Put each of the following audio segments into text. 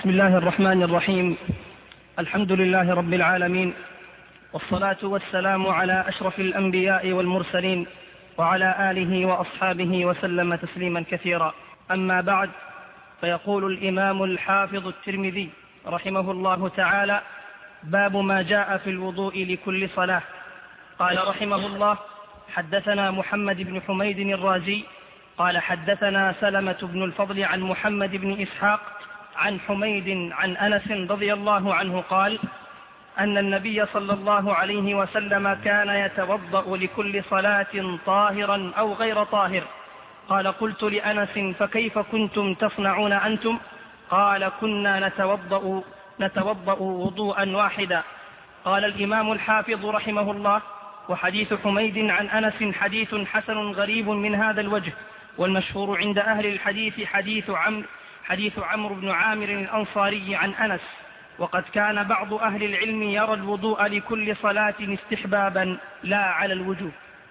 بسم الله الرحمن الرحيم. الحمد لله رب العالمين، والصلاة والسلام على أشرف الأنبياء والمرسلين وعلى آله وأصحابه وسلم تسليما كثيرا. أما بعد، فيقول الإمام الحافظ الترمذي رحمه الله تعالى: باب ما جاء في الوضوء لكل صلاة. قال رحمه الله: حدثنا محمد بن حميد الرازي قال حدثنا سلمة بن الفضل عن محمد بن إسحاق عن حميد عن أنس رضي الله عنه قال: أن النبي صلى الله عليه وسلم كان يتوضأ لكل صلاة طاهرا أو غير طاهر. قال: قلت لأنس: فكيف كنتم تصنعون أنتم؟ قال: كنا نتوضأ وضوءا واحدا. قال الإمام الحافظ رحمه الله: وحديث حميد عن أنس حديث حسن غريب من هذا الوجه، والمشهور عند أهل الحديث حديث عمرو بن عامر الأنصاري عن أنس. وقد كان بعض أهل العلم يرى الوضوء لكل صلاة استحبابا لا على الوجوب.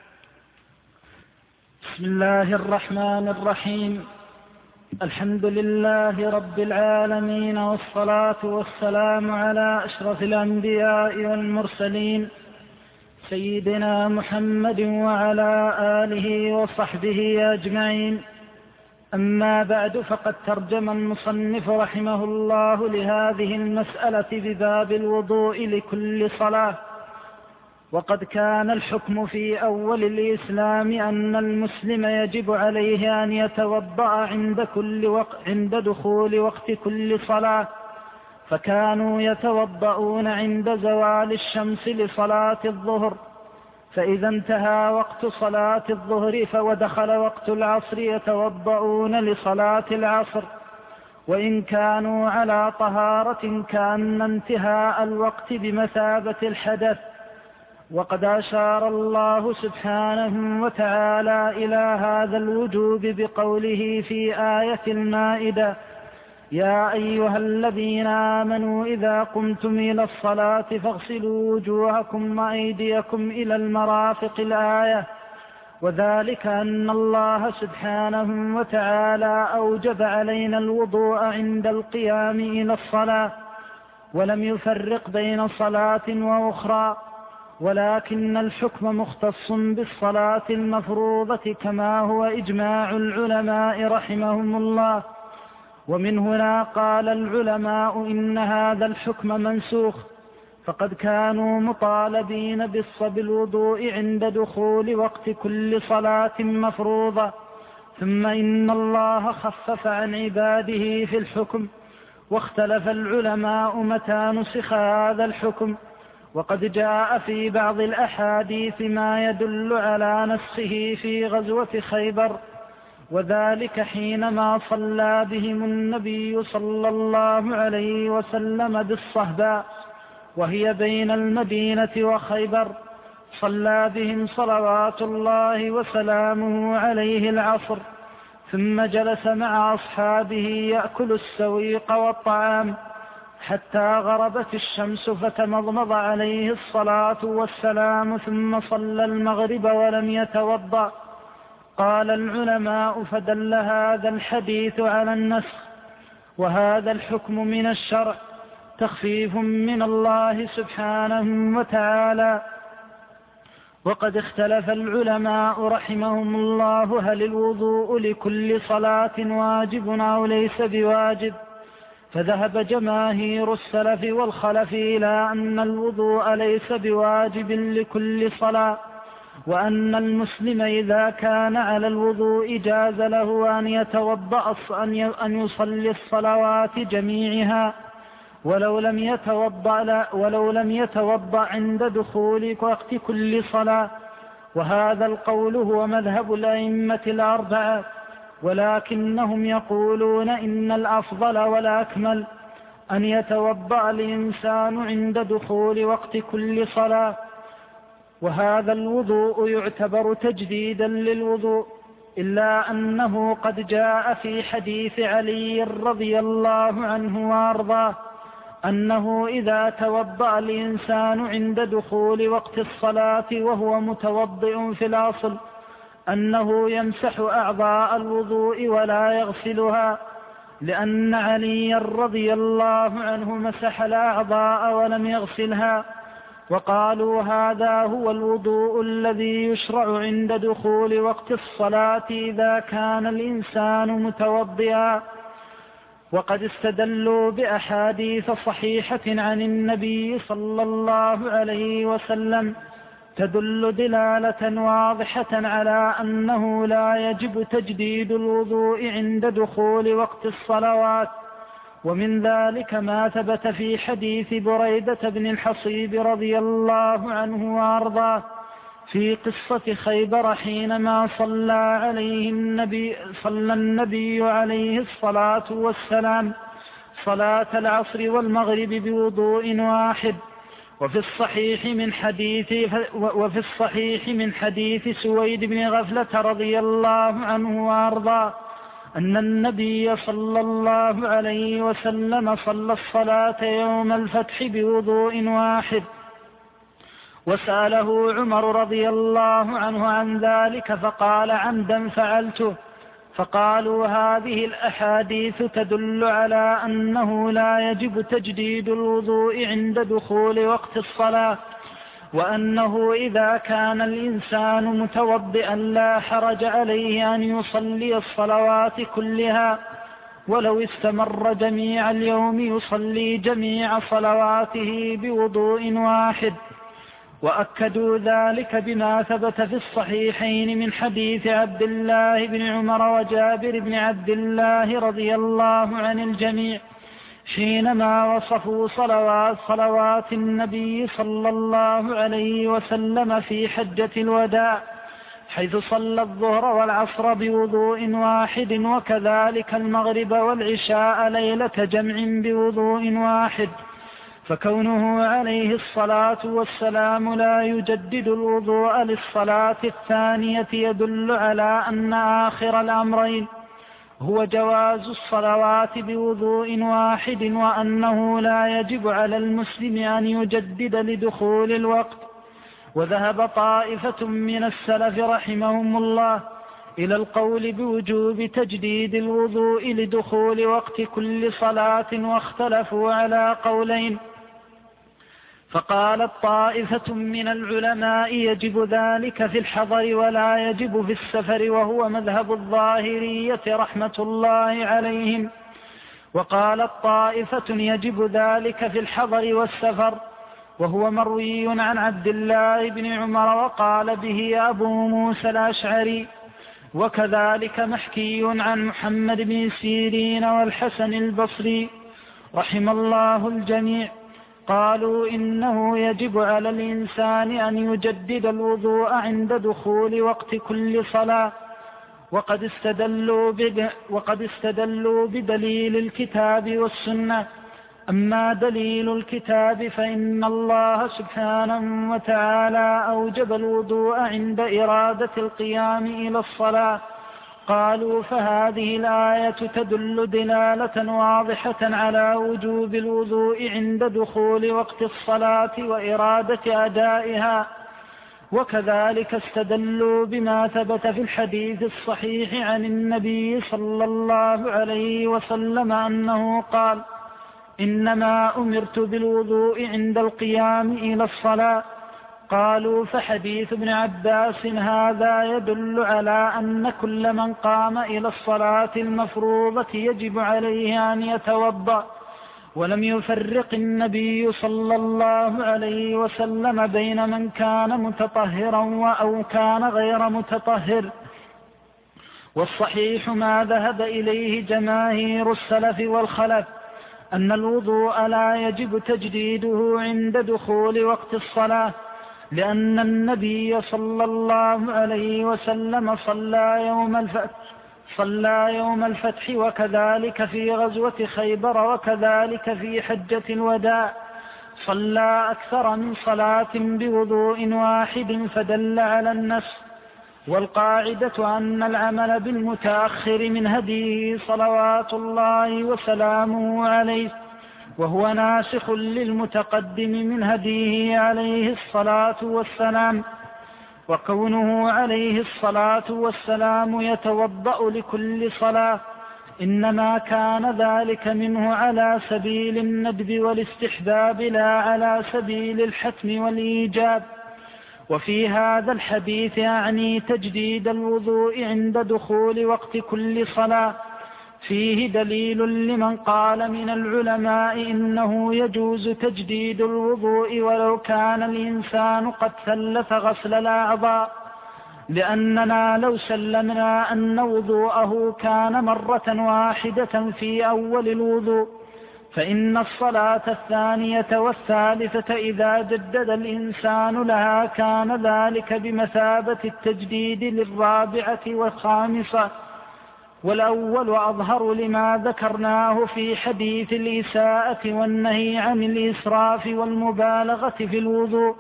بسم الله الرحمن الرحيم. الحمد لله رب العالمين، والصلاة والسلام على أشرف الأنبياء والمرسلين سيدنا محمد وعلى آله وصحبه أجمعين. أما بعد، فقد ترجم المصنف رحمه الله لهذه المسألة بباب الوضوء لكل صلاة. وقد كان الحكم في أول الإسلام أن المسلم يجب عليه أن يتوضأ عند دخول وقت كل صلاة، فكانوا يتوضؤون عند زوال الشمس لصلاة الظهر، فإذا انتهى وقت صلاة الظهر ودخل وقت العصر يتوضؤون لصلاة العصر، وإن كانوا على طهارة كان انتهاء الوقت بمثابة الحدث. وقد أشار الله سبحانه وتعالى إلى هذا الوجوب بقوله في آية المائدة: يا أيها الذين آمنوا إذا قمتم إلى الصلاة فاغسلوا وجوهكم وأيديكم إلى المرافق الآية. وذلك أن الله سبحانه وتعالى أوجب علينا الوضوء عند القيام إلى الصلاة، ولم يفرق بين صلاة وأخرى، ولكن الحكم مختص بالصلاة المفروضة كما هو إجماع العلماء رحمهم الله. ومن هنا قال العلماء إن هذا الحكم منسوخ، فقد كانوا مطالبين بالوضوء عند دخول وقت كل صلاة مفروضة، ثم إن الله خفف عن عباده في الحكم، واختلف العلماء متى نسخ هذا الحكم. وقد جاء في بعض الأحاديث ما يدل على نسخه في غزوة خيبر، وذلك حينما صلى بهم النبي صلى الله عليه وسلم بالصهباء، وهي بين المدينة وخيبر، صلى بهم صلوات الله وسلامه عليه العصر، ثم جلس مع أصحابه يأكل السويق والطعام حتى غربت الشمس، فتمضمض عليه الصلاة والسلام، ثم صلى المغرب ولم يتوضأ. قال العلماء: فدل هذا الحديث على النسخ، وهذا الحكم من الشرع تخفيف من الله سبحانه وتعالى. وقد اختلف العلماء رحمهم الله هل الوضوء لكل صلاة واجب أو ليس بواجب، فذهب جماهير السلف والخلف إلى أن الوضوء ليس بواجب لكل صلاة، وأن المسلم إذا كان على الوضوء جاز له أن يصلي الصلوات جميعها ولو لم يتوضأ عند دخول وقت كل صلاة. وهذا القول هو مذهب الأئمة الأربعة، ولكنهم يقولون إن الأفضل والأكمل أن يتوضأ الإنسان عند دخول وقت كل صلاة، وهذا الوضوء يعتبر تجديدا للوضوء، إلا أنه قد جاء في حديث علي رضي الله عنه وأرضاه أنه إذا توضأ الإنسان عند دخول وقت الصلاة وهو متوضئ في الأصل أنه يمسح أعضاء الوضوء ولا يغسلها، لأن علي رضي الله عنه مسح الأعضاء ولم يغسلها، وقالوا هذا هو الوضوء الذي يشرع عند دخول وقت الصلاة إذا كان الإنسان متوضئا. وقد استدلوا بأحاديث صحيحة عن النبي صلى الله عليه وسلم تدل دلالة واضحة على أنه لا يجب تجديد الوضوء عند دخول وقت الصلوات، ومن ذلك ما ثبت في حديث بريدة بن الحصيب رضي الله عنه وأرضاه في قصة خيبر حينما صلى النبي عليه الصلاة والسلام صلاة العصر والمغرب بوضوء واحد. وفي الصحيح من حديث سويد بن غفلة رضي الله عنه وأرضاه أن النبي صلى الله عليه وسلم صلى الصلاة يوم الفتح بوضوء واحد، وسأله عمر رضي الله عنه عن ذلك فقال عمدا فعلته. فقالوا هذه الأحاديث تدل على أنه لا يجب تجديد الوضوء عند دخول وقت الصلاة، وأنه إذا كان الإنسان متوضئا لا حرج عليه أن يصلي الصلوات كلها، ولو استمر جميع اليوم يصلي جميع صلواته بوضوء واحد. وأكدوا ذلك بما ثبت في الصحيحين من حديث عبد الله بن عمر وجابر بن عبد الله رضي الله عن الجميع حينما وصفوا صلوات النبي صلى الله عليه وسلم في حجة الوداع، حيث صلى الظهر والعصر بوضوء واحد، وكذلك المغرب والعشاء ليلة جمع بوضوء واحد. فكونه عليه الصلاة والسلام لا يجدد الوضوء للصلاة الثانية يدل على أن آخر الأمرين هو جواز الصلوات بوضوء واحد، وأنه لا يجب على المسلم أن يجدد لدخول الوقت. وذهب طائفة من السلف رحمهم الله إلى القول بوجوب تجديد الوضوء لدخول وقت كل صلاة، واختلفوا على قولين. فقالت طائفة من العلماء يجب ذلك في الحضر ولا يجب في السفر، وهو مذهب الظاهرية رحمة الله عليهم. وقالت طائفة يجب ذلك في الحضر والسفر، وهو مروي عن عبد الله بن عمر وقال به أبو موسى الأشعري، وكذلك محكي عن محمد بن سيرين والحسن البصري رحم الله الجميع. قالوا إنه يجب على الإنسان أن يجدد الوضوء عند دخول وقت كل صلاة، وقد استدلوا بدليل الكتاب والسنة. أما دليل الكتاب فإن الله سبحانه وتعالى أوجب الوضوء عند إرادة القيام إلى الصلاة. قالوا فهذه الآية تدل دلالة واضحة على وجوب الوضوء عند دخول وقت الصلاة وإرادة أدائها. وكذلك استدلوا بما ثبت في الحديث الصحيح عن النبي صلى الله عليه وسلم أنه قال: إنما أمرت بالوضوء عند القيام إلى الصلاة. قالوا فحديث ابن عباس هذا يدل على أن كل من قام إلى الصلاة المفروضة يجب عليه أن يتوضأ، ولم يفرق النبي صلى الله عليه وسلم بين من كان متطهرا أو كان غير متطهر. والصحيح ما ذهب إليه جماهير السلف والخلف أن الوضوء لا يجب تجديده عند دخول وقت الصلاة، لأن النبي صلى الله عليه وسلم صلى يوم الفتح وكذلك في غزوة خيبر وكذلك في حجة الوداع صلى أكثر من صلاة بوضوء واحد، فدل على النسخ. والقاعدة أن العمل بالمتأخر من هديه صلوات الله وسلامه عليه، وهو ناسخ للمتقدم من هديه عليه الصلاة والسلام. وكونه عليه الصلاة والسلام يتوضأ لكل صلاة إنما كان ذلك منه على سبيل الندب والاستحباب لا على سبيل الحتم والإيجاب. وفي هذا الحديث يعني تجديد الوضوء عند دخول وقت كل صلاة فيه دليل لمن قال من العلماء إنه يجوز تجديد الوضوء ولو كان الإنسان قد ثلث غسل الأعضاء، لأننا لو سلمنا أن وضوءه كان مرة واحدة في أول الوضوء فإن الصلاة الثانية والثالثة إذا جدد الإنسان لها كان ذلك بمثابة التجديد للرابعة والخامسة. والأول أظهر لما ذكرناه في حديث الإساءة والنهي عن الإسراف والمبالغة في الوضوء،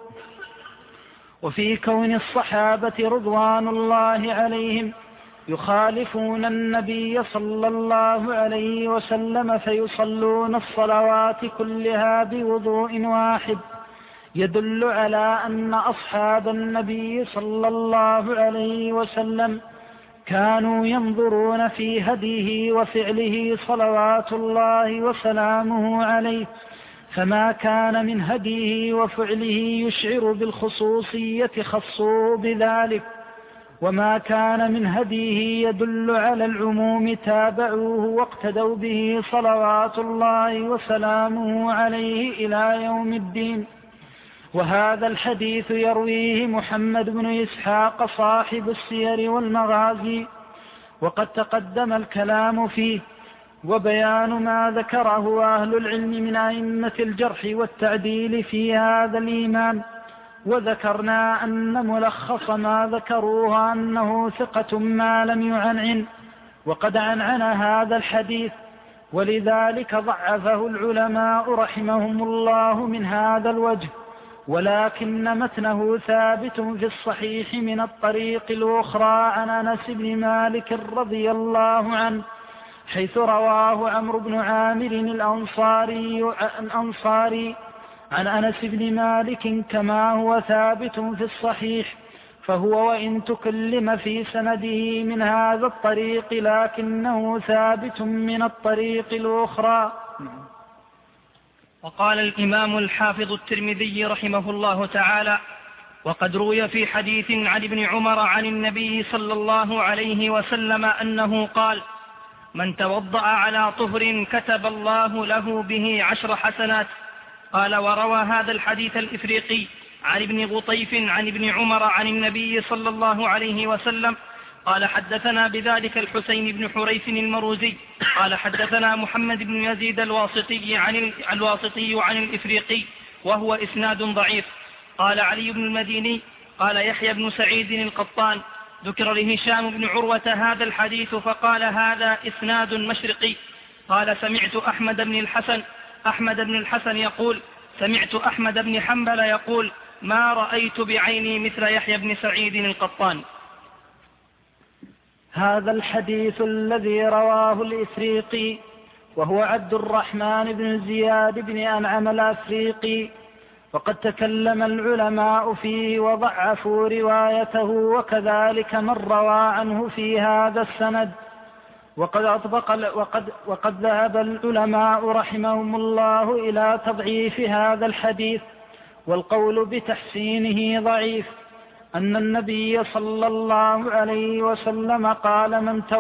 وفي كون الصحابة رضوان الله عليهم يخالفون النبي صلى الله عليه وسلم فيصلون الصلوات كلها بوضوء واحد يدل على أن أصحاب النبي صلى الله عليه وسلم كانوا ينظرون في هديه وفعله صلوات الله وسلامه عليه، فما كان من هديه وفعله يشعر بالخصوصية خصوه بذلك، وما كان من هديه يدل على العموم تابعوه واقتدوا به صلوات الله وسلامه عليه إلى يوم الدين. وهذا الحديث يرويه محمد بن إسحاق صاحب السير والمغازي، وقد تقدم الكلام فيه وبيان ما ذكره أهل العلم من أئمة الجرح والتعديل في هذا الإيمان. وذكرنا أن ملخص ما ذكروه أنه ثقة ما لم يعنعن، وقد عنعن هذا الحديث، ولذلك ضعفه العلماء رحمهم الله من هذا الوجه، ولكن متنه ثابت في الصحيح من الطريق الأخرى عن أنس بن مالك رضي الله عنه، حيث رواه عمرو بن عامر الأنصاري عن أنس بن مالك كما هو ثابت في الصحيح، فهو وإن تكلم في سنده من هذا الطريق لكنه ثابت من الطريق الأخرى. وقال الإمام الحافظ الترمذي رحمه الله تعالى: وقد روي في حديث عن ابن عمر عن النبي صلى الله عليه وسلم أنه قال: من توضأ على طهر كتب الله له به 10 حسنات. قال: وروى هذا الحديث الإفريقي عن ابن غطيف عن ابن عمر عن النبي صلى الله عليه وسلم قال: حدثنا بذلك الحسين بن حريث المروزي قال: حدثنا محمد بن يزيد الواسطي عن الإفريقي وهو إسناد ضعيف. قال علي بن المديني قال يحيى بن سعيد القطان: ذكر لهشام بن عروة هذا الحديث فقال: هذا إسناد مشرقي. قال: سمعت أحمد بن الحسن يقول: سمعت أحمد بن حنبل يقول: ما رأيت بعيني مثل يحيى بن سعيد القطان. هذا الحديث الذي رواه الإفريقي وهو عبد الرحمن بن زياد بن أنعم الأفريقي، وقد تكلم العلماء فيه وضعفوا روايته، وكذلك من روى عنه في هذا السند. وقد ذهب العلماء رحمهم الله إلى تضعيف هذا الحديث، والقول بتحسينه ضعيف. أن النبي صلى الله عليه وسلم قال: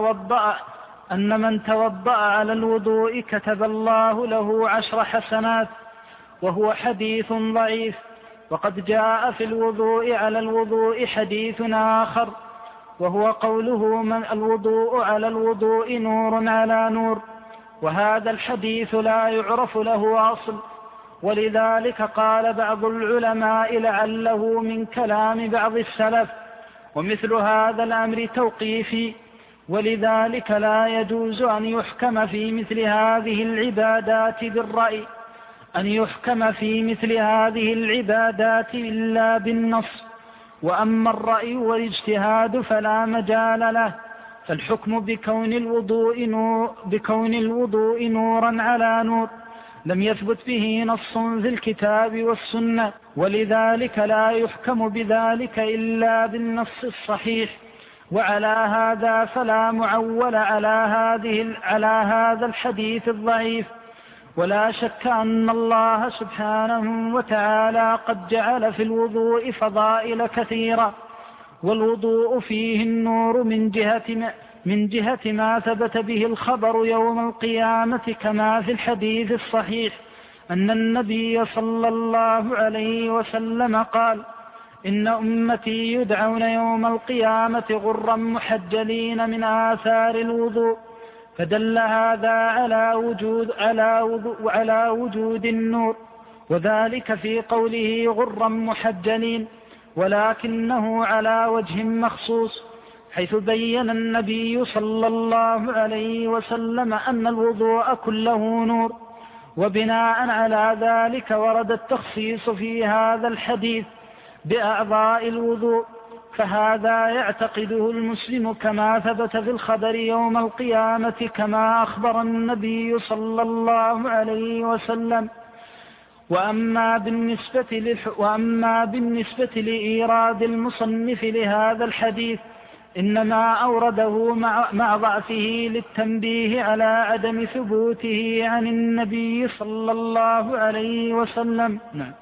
من توضأ على الوضوء كتب الله له 10 حسنات، وهو حديث ضعيف. وقد جاء في الوضوء على الوضوء حديث آخر، وهو قوله: من الوضوء على الوضوء نور على نور، وهذا الحديث لا يعرف له أصل، ولذلك قال بعض العلماء لعله من كلام بعض السلف، ومثل هذا الأمر توقيفي، ولذلك لا يجوز أن يحكم في مثل هذه العبادات إلا بالنص. وأما الرأي والاجتهاد فلا مجال له، فالحكم بكون الوضوء نورا على نور لم يثبت به نص في الكتاب والسنة، ولذلك لا يحكم بذلك إلا بالنص الصحيح. وعلى هذا فلا معول على هذا الحديث الضعيف. ولا شك أن الله سبحانه وتعالى قد جعل في الوضوء فضائل كثيرة، والوضوء فيه النور من جهة ما ثبت به الخبر يوم القيامة، كما في الحديث الصحيح أن النبي صلى الله عليه وسلم قال: إن أمتي يدعون يوم القيامة غرا محجلين من آثار الوضوء. فدل هذا على وجود النور، وذلك في قوله غرا محجلين، ولكنه على وجه مخصوص، حيث بين النبي صلى الله عليه وسلم أن الوضوء كله نور. وبناء على ذلك ورد التخصيص في هذا الحديث بأعضاء الوضوء، فهذا يعتقده المسلم كما ثبت في الخبر يوم القيامة، كما أخبر النبي صلى الله عليه وسلم. وأما بالنسبة لإيراد المصنف لهذا الحديث، إنما أورده مع ضعفه للتنبيه على عدم ثبوته عن النبي صلى الله عليه وسلم. نعم.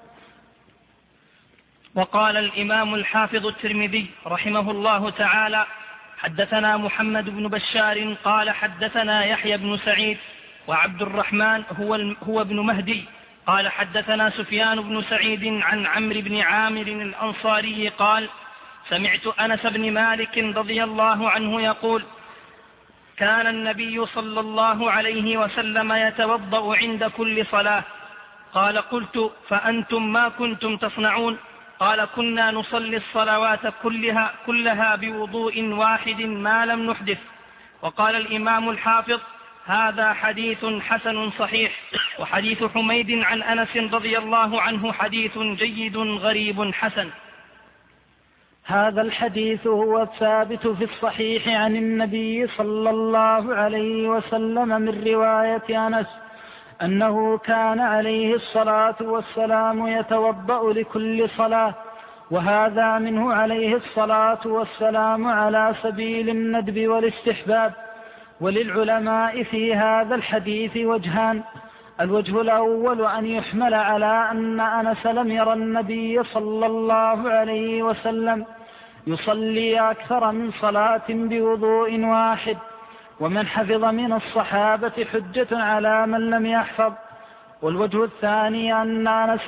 وقال الإمام الحافظ الترمذي رحمه الله تعالى: حدثنا محمد بن بشار قال حدثنا يحيى بن سعيد وعبد الرحمن هو ابن مهدي قال حدثنا سفيان بن سعيد عن عمرو بن عامر الأنصاري قال: سمعت أنس بن مالك رضي الله عنه يقول: كان النبي صلى الله عليه وسلم يتوضأ عند كل صلاة. قال: قلت: فأنتم ما كنتم تصنعون؟ قال: كنا نصلي الصلوات كلها بوضوء واحد ما لم نحدث. وقال الإمام الحافظ: هذا حديث حسن صحيح. وحديث حميد عن أنس رضي الله عنه حديث جيد غريب حسن. هذا الحديث هو الثابت في الصحيح عن النبي صلى الله عليه وسلم من رواية أنس أنه كان عليه الصلاة والسلام يتوضأ لكل صلاة، وهذا منه عليه الصلاة والسلام على سبيل الندب والاستحباب. وللعلماء في هذا الحديث وجهان: الوجه الأول أن يحمل على أن أنس لم ير النبي صلى الله عليه وسلم يصلي أكثر من صلاة بوضوء واحد، ومن حفظ من الصحابة حجة على من لم يحفظ. والوجه الثاني أن أنس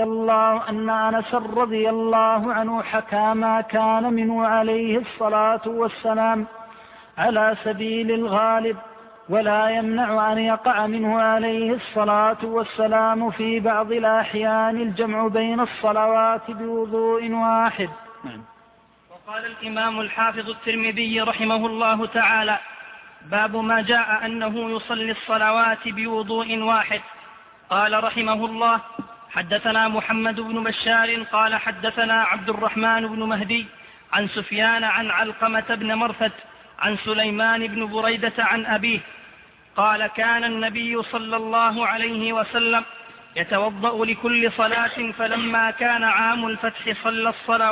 رضي الله عنه حكى ما كان منه عليه الصلاة والسلام على سبيل الغالب، ولا يمنع أن يقع منه عليه الصلاة والسلام في بعض الأحيان الجمع بين الصلوات بوضوء واحد. وقال الإمام الحافظ الترمذي رحمه الله تعالى: باب ما جاء أنه يصلي الصلوات بوضوء واحد. قال رحمه الله: حدثنا محمد بن بشار قال حدثنا عبد الرحمن بن مهدي عن سفيان عن علقمة بن مرثد عن سليمان بن بريدة عن أبيه قال: كان النبي صلى الله عليه وسلم يتوضأ لكل صلاة، فلما كان عام الفتح صلى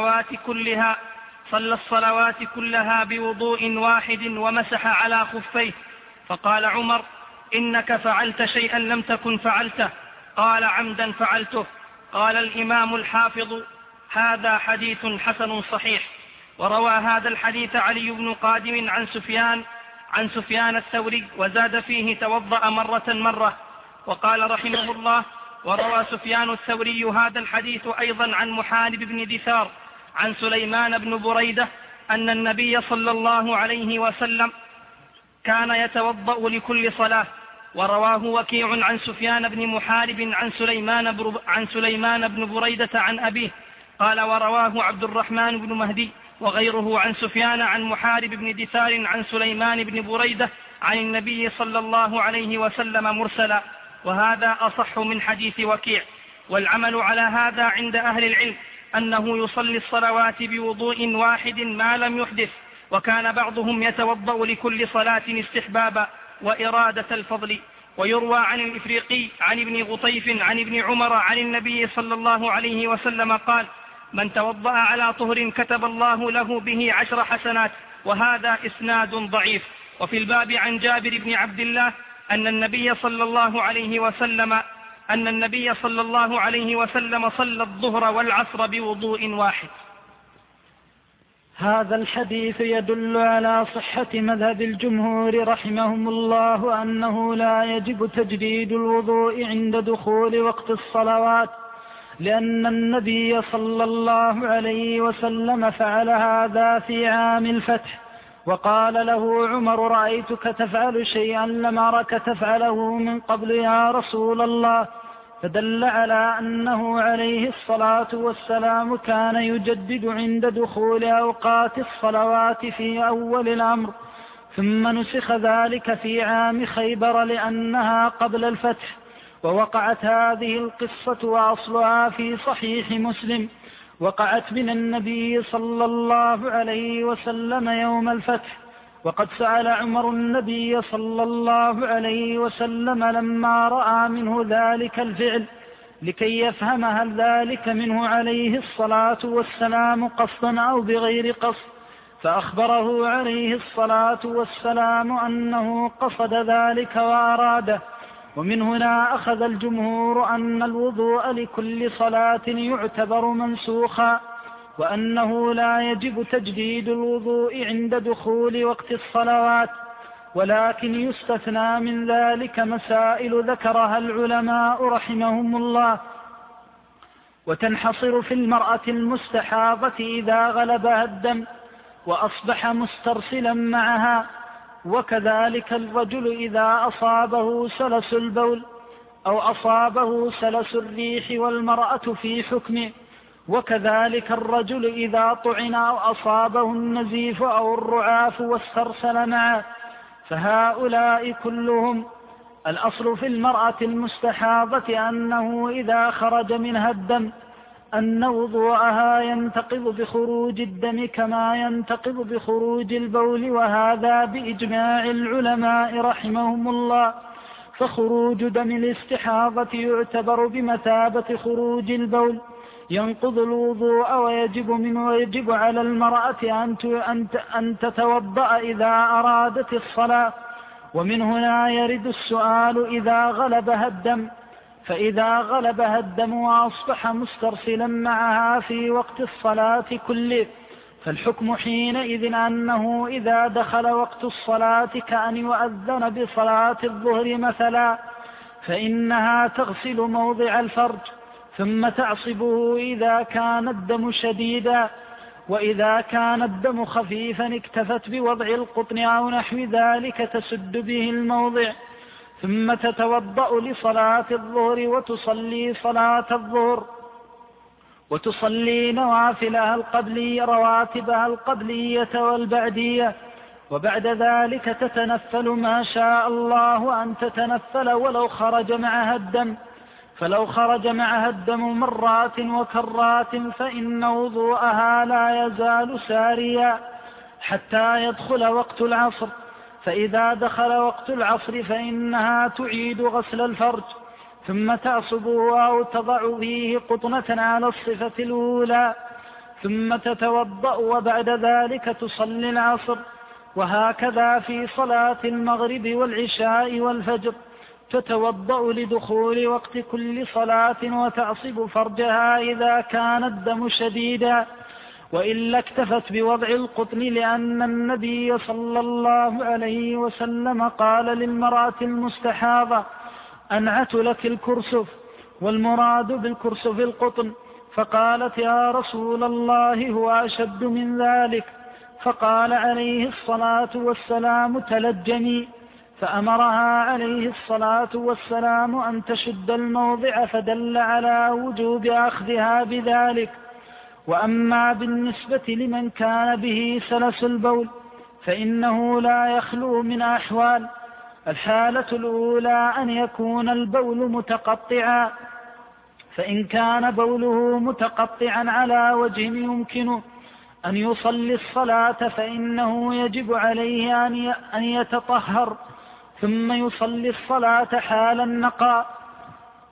الصلوات كلها بوضوء واحد ومسح على خفيه. فقال عمر: إنك فعلت شيئا لم تكن فعلته. قال: عمدا فعلته. قال الإمام الحافظ: هذا حديث حسن صحيح. وروى هذا الحديث علي بن قادم عن سفيان الثوري، وزاد فيه: توضأ مرة. وقال رحمه الله: وروى سفيان الثوري هذا الحديث أيضا عن محارب بن دثار عن سليمان بن بريدة أن النبي صلى الله عليه وسلم كان يتوضأ لكل صلاة. ورواه وكيع عن سفيان بن محارب عن سليمان بن بريدة عن أبيه قال: ورواه عبد الرحمن بن مهدي وغيره عن سفيان عن محارب بن دثار عن سليمان بن بريدة عن النبي صلى الله عليه وسلم مرسلا، وهذا أصح من حديث وكيع. والعمل على هذا عند أهل العلم أنه يصلي الصلوات بوضوء واحد ما لم يحدث، وكان بعضهم يتوضأ لكل صلاة استحبابا وإرادة الفضل. ويروى عن الإفريقي عن ابن غطيف عن ابن عمر عن النبي صلى الله عليه وسلم قال: من توضأ على طهر كتب الله له به 10 حسنات وهذا إسناد ضعيف. وفي الباب عن جابر بن عبد الله أن النبي صلى الله عليه وسلم صلى الظهر والعصر بوضوء واحد. هذا الحديث يدل على صحة مذهب الجمهور رحمهم الله أنه لا يجب تجديد الوضوء عند دخول وقت الصلوات، لأن النبي صلى الله عليه وسلم فعل هذا في عام الفتح، وقال له عمر: رأيتك تفعل شيئا لم أرك تفعله من قبل يا رسول الله، فدل على أنه عليه الصلاة والسلام كان يجدد عند دخول أوقات الصلوات في أول الأمر، ثم نسخ ذلك في عام خيبر لأنها قبل الفتح. ووقعت هذه القصة وأصلها في صحيح مسلم، وقعت من النبي صلى الله عليه وسلم يوم الفتح، وقد سأل عمر النبي صلى الله عليه وسلم لما رأى منه ذلك الفعل لكي يفهم هل ذلك منه عليه الصلاة والسلام قصدا أو بغير قصد، فأخبره عليه الصلاة والسلام أنه قصد ذلك وأراده. ومن هنا أخذ الجمهور أن الوضوء لكل صلاة يعتبر منسوخا، وأنه لا يجب تجديد الوضوء عند دخول وقت الصلوات، ولكن يستثنى من ذلك مسائل ذكرها العلماء رحمهم الله، وتنحصر في المرأة المستحاضة إذا غلبها الدم وأصبح مسترسلا معها، وكذلك الرجل إذا أصابه سلس البول أو أصابه سلس الريح والمرأة في حكمه، وكذلك الرجل إذا طعن أو أصابه النزيف أو الرعاف واسترسل معه، فهؤلاء كلهم الأصل في المرأة المستحاضة أنه إذا خرج منها الدم أن وضوءها ينتقض بخروج الدم كما ينتقض بخروج البول، وهذا بإجماع العلماء رحمهم الله. فخروج دم الاستحاضة يعتبر بمثابة خروج البول ينقض الوضوء، ويجب على المرأة أن تتوضأ إذا أرادت الصلاة. ومن هنا يرد السؤال إذا غلبها الدم، فإذا غلبها الدم وأصبح مسترسلا معها في وقت الصلاة كله، فالحكم حينئذ أنه إذا دخل وقت الصلاة كأن يؤذن بصلاة الظهر مثلا، فإنها تغسل موضع الفرج ثم تعصبه إذا كان الدم شديدا، وإذا كان الدم خفيفا اكتفت بوضع القطن أو نحو ذلك تسد به الموضع، ثم تتوضأ لصلاة الظهر وتصلي صلاة الظهر وتصلي نوافلها القبلية رواتبها القبلية والبعدية، وبعد ذلك تتنفل ما شاء الله أن تتنفل ولو خرج معها الدم، فلو خرج معها الدم مرات وكرات فإن وضوءها لا يزال ساريا حتى يدخل وقت العصر، فإذا دخل وقت العصر فإنها تعيد غسل الفرج ثم تعصبه أو تضع فيه قطنة على الصفة الأولى ثم تتوضأ، وبعد ذلك تصلي العصر. وهكذا في صلاة المغرب والعشاء والفجر تتوضأ لدخول وقت كل صلاة وتعصب فرجها إذا كان الدم شديدا، وإلا اكتفت بوضع القطن، لأن النبي صلى الله عليه وسلم قال للمرأة المستحاضة: أنعت لك الكرسف، والمراد بالكرسف القطن، فقالت: يا رسول الله هو أشد من ذلك، فقال عليه الصلاة والسلام: تلجني، فأمرها عليه الصلاة والسلام أن تشد الموضع، فدل على وجوب أخذها بذلك. وأما بالنسبة لمن كان به سلس البول فإنه لا يخلو من أحوال: الحالة الأولى أن يكون البول متقطعا، فإن كان بوله متقطعا على وجه يمكن أن يصلي الصلاة فإنه يجب عليه أن يتطهر ثم يصلي الصلاة حال النقاء.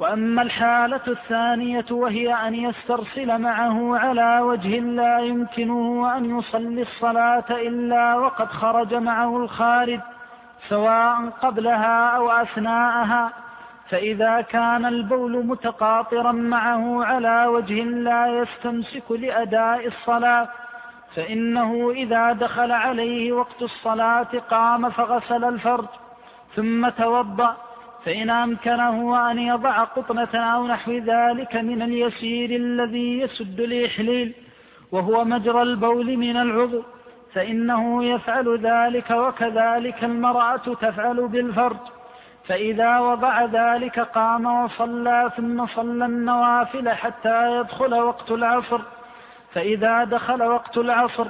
وأما الحالة الثانية وهي أن يسترسل معه على وجه لا يمكنه أن يصلي الصلاة إلا وقد خرج معه الخارج سواء قبلها أو أثناءها، فإذا كان البول متقاطرا معه على وجه لا يستمسك لأداء الصلاة، فإنه إذا دخل عليه وقت الصلاة قام فغسل الفرج ثم توضأ، فإن أمكنه أن يضع قطنة أو نحو ذلك من اليسير الذي يسد الإحليل وهو مجرى البول من العضو فإنه يفعل ذلك، وكذلك المرأة تفعل بالفرج. فإذا وضع ذلك قام وصلى ثم صلى النوافل حتى يدخل وقت العصر، فإذا دخل وقت العصر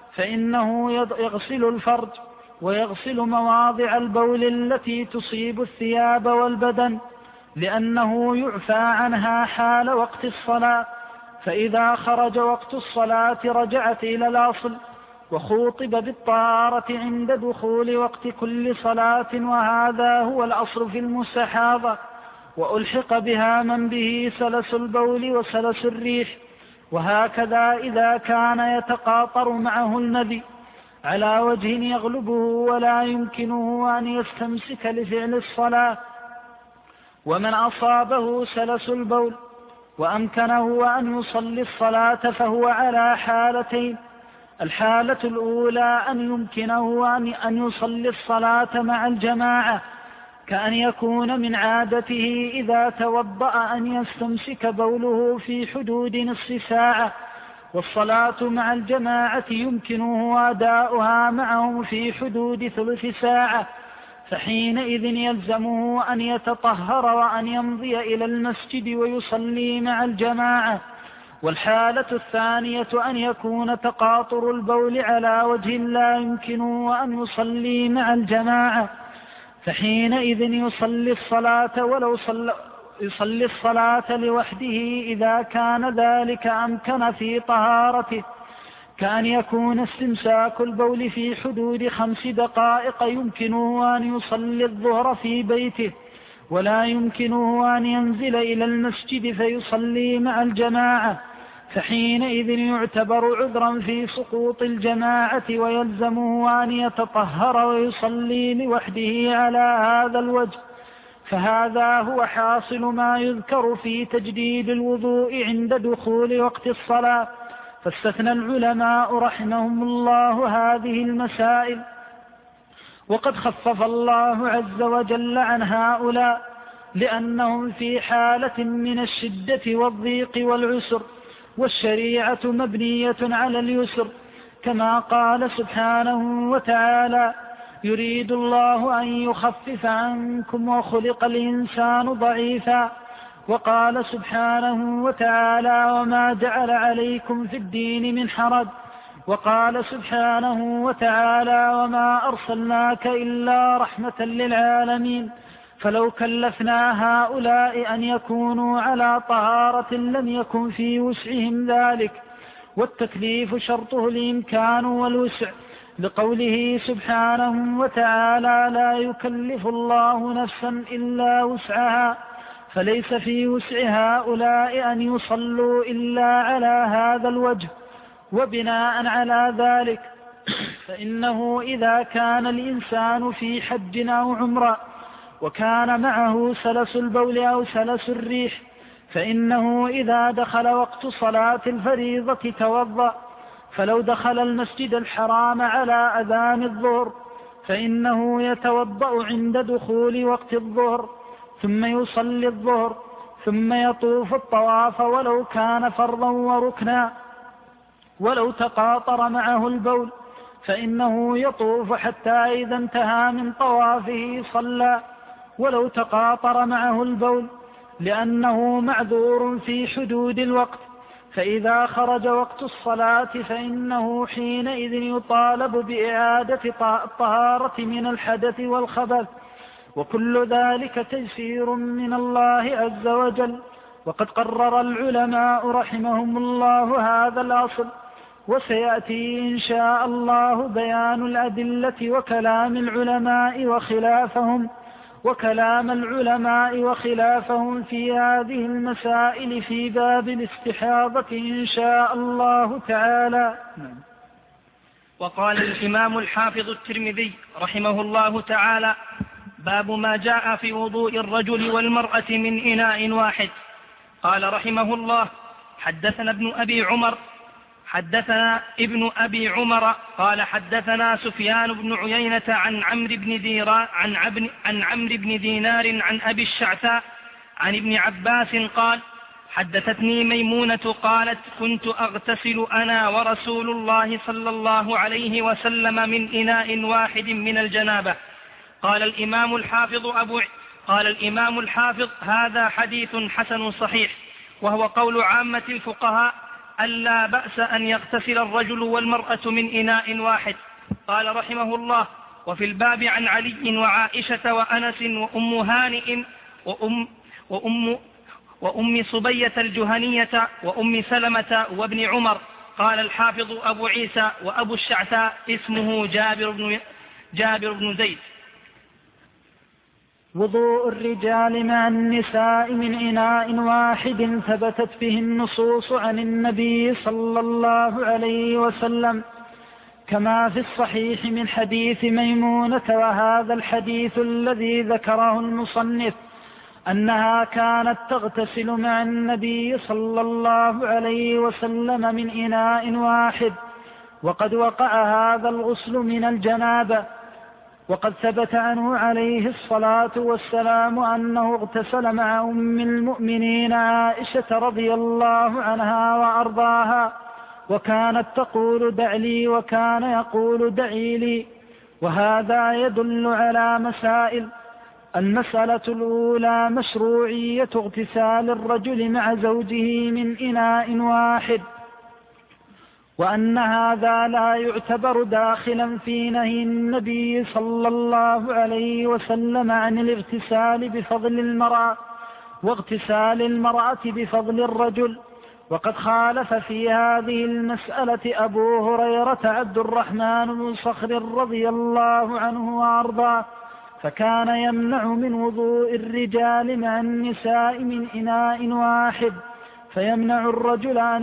فإنه يغسل الفرج ويغسل مواضع البول التي تصيب الثياب والبدن، لأنه يعفى عنها حال وقت الصلاة. فإذا خرج وقت الصلاة رجعت إلى الأصل، وخوطب بالطهارة عند دخول وقت كل صلاة، وهذا هو الأصل في المستحاضة، وألحق بها من به سلس البول وسلس الريح. وهكذا إذا كان يتقاطر معه المذي على وجه يغلبه ولا يمكنه أن يستمسك لفعل الصلاة، ومن أصابه سلس البول وأمكنه أن يصلي الصلاة فهو على حالتين: الحالة الأولى أن يمكنه أن يصلي الصلاة مع الجماعة، كأن يكون من عادته إذا توضأ أن يستمسك بوله في حدود نصف ساعة، والصلاة مع الجماعة يمكنه أداؤها معهم في حدود ثلث ساعة، فحينئذ يلزمه أن يتطهر وأن يمضي إلى المسجد ويصلي مع الجماعة. والحالة الثانية أن يكون تقاطر البول على وجه لا يمكنه أن يصلي مع الجماعة، فحينئذ يصلي الصلاة لوحده إذا كان ذلك أمكن في طهارته، كأن يكون استمساك البول في حدود 5 دقائق يمكنه أن يصلي الظهر في بيته، ولا يمكنه أن ينزل إلى المسجد فيصلي مع الجماعة، فحينئذ يعتبر عذرا في سقوط الجماعة، ويلزمه أن يتطهر ويصلي لوحده على هذا الوجه. فهذا هو حاصل ما يذكر في تجديد الوضوء عند دخول وقت الصلاة. فاستثنى العلماء رحمهم الله هذه المسائل، وقد خفف الله عز وجل عن هؤلاء لأنهم في حالة من الشدة والضيق والعسر، والشريعة مبنية على اليسر، كما قال سبحانه وتعالى: يريد الله أن يخفف عنكم وخلق الإنسان ضعيفا. وقال سبحانه وتعالى: وما جعل عليكم في الدين من حرج. وقال سبحانه وتعالى: وما أرسلناك إلا رحمة للعالمين. فلو كلفنا هؤلاء أن يكونوا على طهارة لم يكن في وسعهم ذلك، والتكليف شرطه الإمكان والوسع، لقوله سبحانه وتعالى: لا يكلف الله نفسا إلا وسعها، فليس في وسع هؤلاء أن يصلوا إلا على هذا الوجه. وبناء على ذلك فإنه إذا كان الإنسان في حج أو عمرة وكان معه سلس البول أو سلس الريح، فإنه إذا دخل وقت صلاة الفريضة توضأ. فلو دخل المسجد الحرام على أذان الظهر فإنه يتوضأ عند دخول وقت الظهر، ثم يصلي الظهر، ثم يطوف الطواف ولو كان فرضا وركنا. ولو تقاطر معه البول فإنه يطوف حتى إذا انتهى من طوافه صلى، ولو تقاطر معه البول، لأنه معذور في حدود الوقت. فإذا خرج وقت الصلاة فإنه حينئذ يطالب بإعادة الطهارة من الحدث والخبث، وكل ذلك تيسير من الله عز وجل. وقد قرر العلماء رحمهم الله هذا الأصل، وسيأتي إن شاء الله بيان الأدلة وكلام العلماء وخلافهم، وكلام العلماء وخلافهم في هذه المسائل في باب الاستحاضة إن شاء الله تعالى. وقال الإمام الحافظ الترمذي رحمه الله تعالى: باب ما جاء في وضوء الرجل والمرأة من إناء واحد. قال رحمه الله: حدثنا ابن أبي عمر قال حدثنا سفيان بن عيينة عن عمرو بن دينار عن أبي الشعثاء عن ابن عباس قال: حدثتني ميمونة قالت: كنت أغتسل أنا ورسول الله صلى الله عليه وسلم من إناء واحد من الجنابة. قال الإمام الحافظ: هذا حديث حسن صحيح، وهو قول عامة الفقهاء ألا بأس أن يغتسل الرجل والمرأة من إناء واحد. قال رحمه الله: وفي الباب عن علي وعائشة وأنس وأم هانئ وأم صبية الجهنية وأم سلمة وابن عمر. قال الحافظ أبو عيسى: وأبو الشعثاء اسمه جابر بن زيد. وضوء الرجال مع النساء من إناء واحد ثبتت به النصوص عن النبي صلى الله عليه وسلم، كما في الصحيح من حديث ميمونة. وهذا الحديث الذي ذكره المصنف أنها كانت تغتسل مع النبي صلى الله عليه وسلم من إناء واحد، وقد وقع هذا الغسل من الجنابة. وقد ثبت عنه عليه الصلاة والسلام أنه اغتسل مع أم المؤمنين عائشة رضي الله عنها وأرضاها، وكانت تقول: دع لي، وكان يقول: دعي لي. وهذا يدل على مسائل. المسألة الأولى: مشروعية اغتسال الرجل مع زوجه من إناء واحد، وأن هذا لا يعتبر داخلا في نهي النبي صلى الله عليه وسلم عن الاغتسال بفضل المرأة واغتسال المرأة بفضل الرجل. وقد خالف في هذه المسألة أبو هريرة عبد الرحمن بن صخر رضي الله عنه وأرضاه، فكان يمنع من وضوء الرجال مع النساء من إناء واحد، فيمنع الرجل أن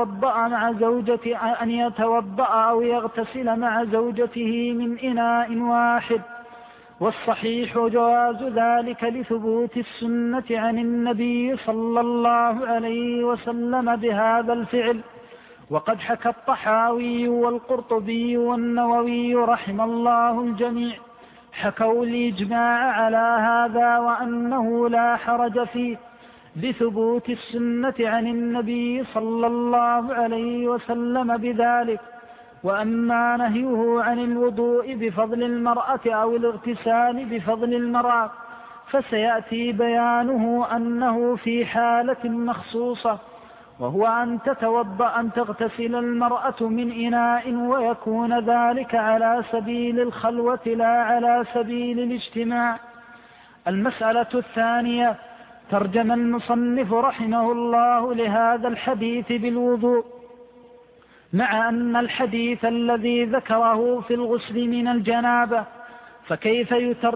يتوضأ أو يغتسل مع زوجته من إناء واحد. والصحيح جواز ذلك لثبوت السنة عن النبي صلى الله عليه وسلم بهذا الفعل. وقد حكى الطحاوي والقرطبي والنووي رحم الله الجميع حكوا الإجماع على هذا، وأنه لا حرج فيه بثبوت السنة عن النبي صلى الله عليه وسلم بذلك. وأما نهيه عن الوضوء بفضل المرأة أو الاغتسال بفضل المرأة فسيأتي بيانه أنه في حالة مخصوصة، وهو أن تغتسل المرأة من إناء، ويكون ذلك على سبيل الخلوة لا على سبيل الاجتماع. المسألة الثانية: ترجم المصنف رحمه الله لهذا الحديث بالوضوء، مع أن الحديث الذي ذكره في الغسل من الجنابة، فكيف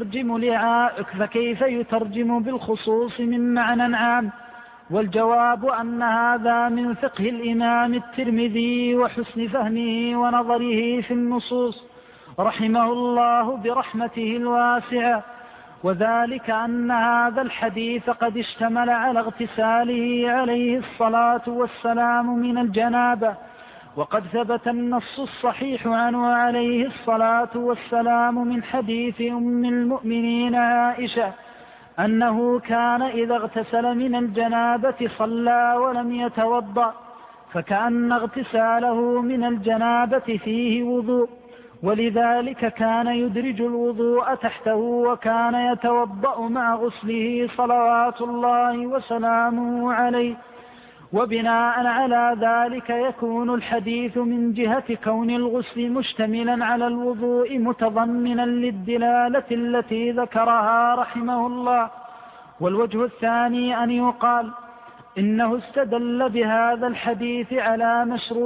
يترجم بالخصوص من معنى عام؟ والجواب أن هذا من فقه الإمام الترمذي وحسن فهمه ونظره في النصوص رحمه الله برحمته الواسعة، وذلك أن هذا الحديث قد اشتمل على اغتساله عليه الصلاة والسلام من الجنابة. وقد ثبت النص الصحيح عنه عليه الصلاة والسلام من حديث أم المؤمنين عائشة أنه كان إذا اغتسل من الجنابة صلى ولم يتوضأ، فكأن اغتساله من الجنابة فيه وضوء، ولذلك كان يدرج الوضوء تحته وكان يتوضأ مع غسله صلوات الله وسلامه عليه. وبناء على ذلك يكون الحديث من جهة كون الغسل مشتملا على الوضوء متضمنا للدلالة التي ذكرها رحمه الله. والوجه الثاني أن يقال إنه استدل بهذا الحديث على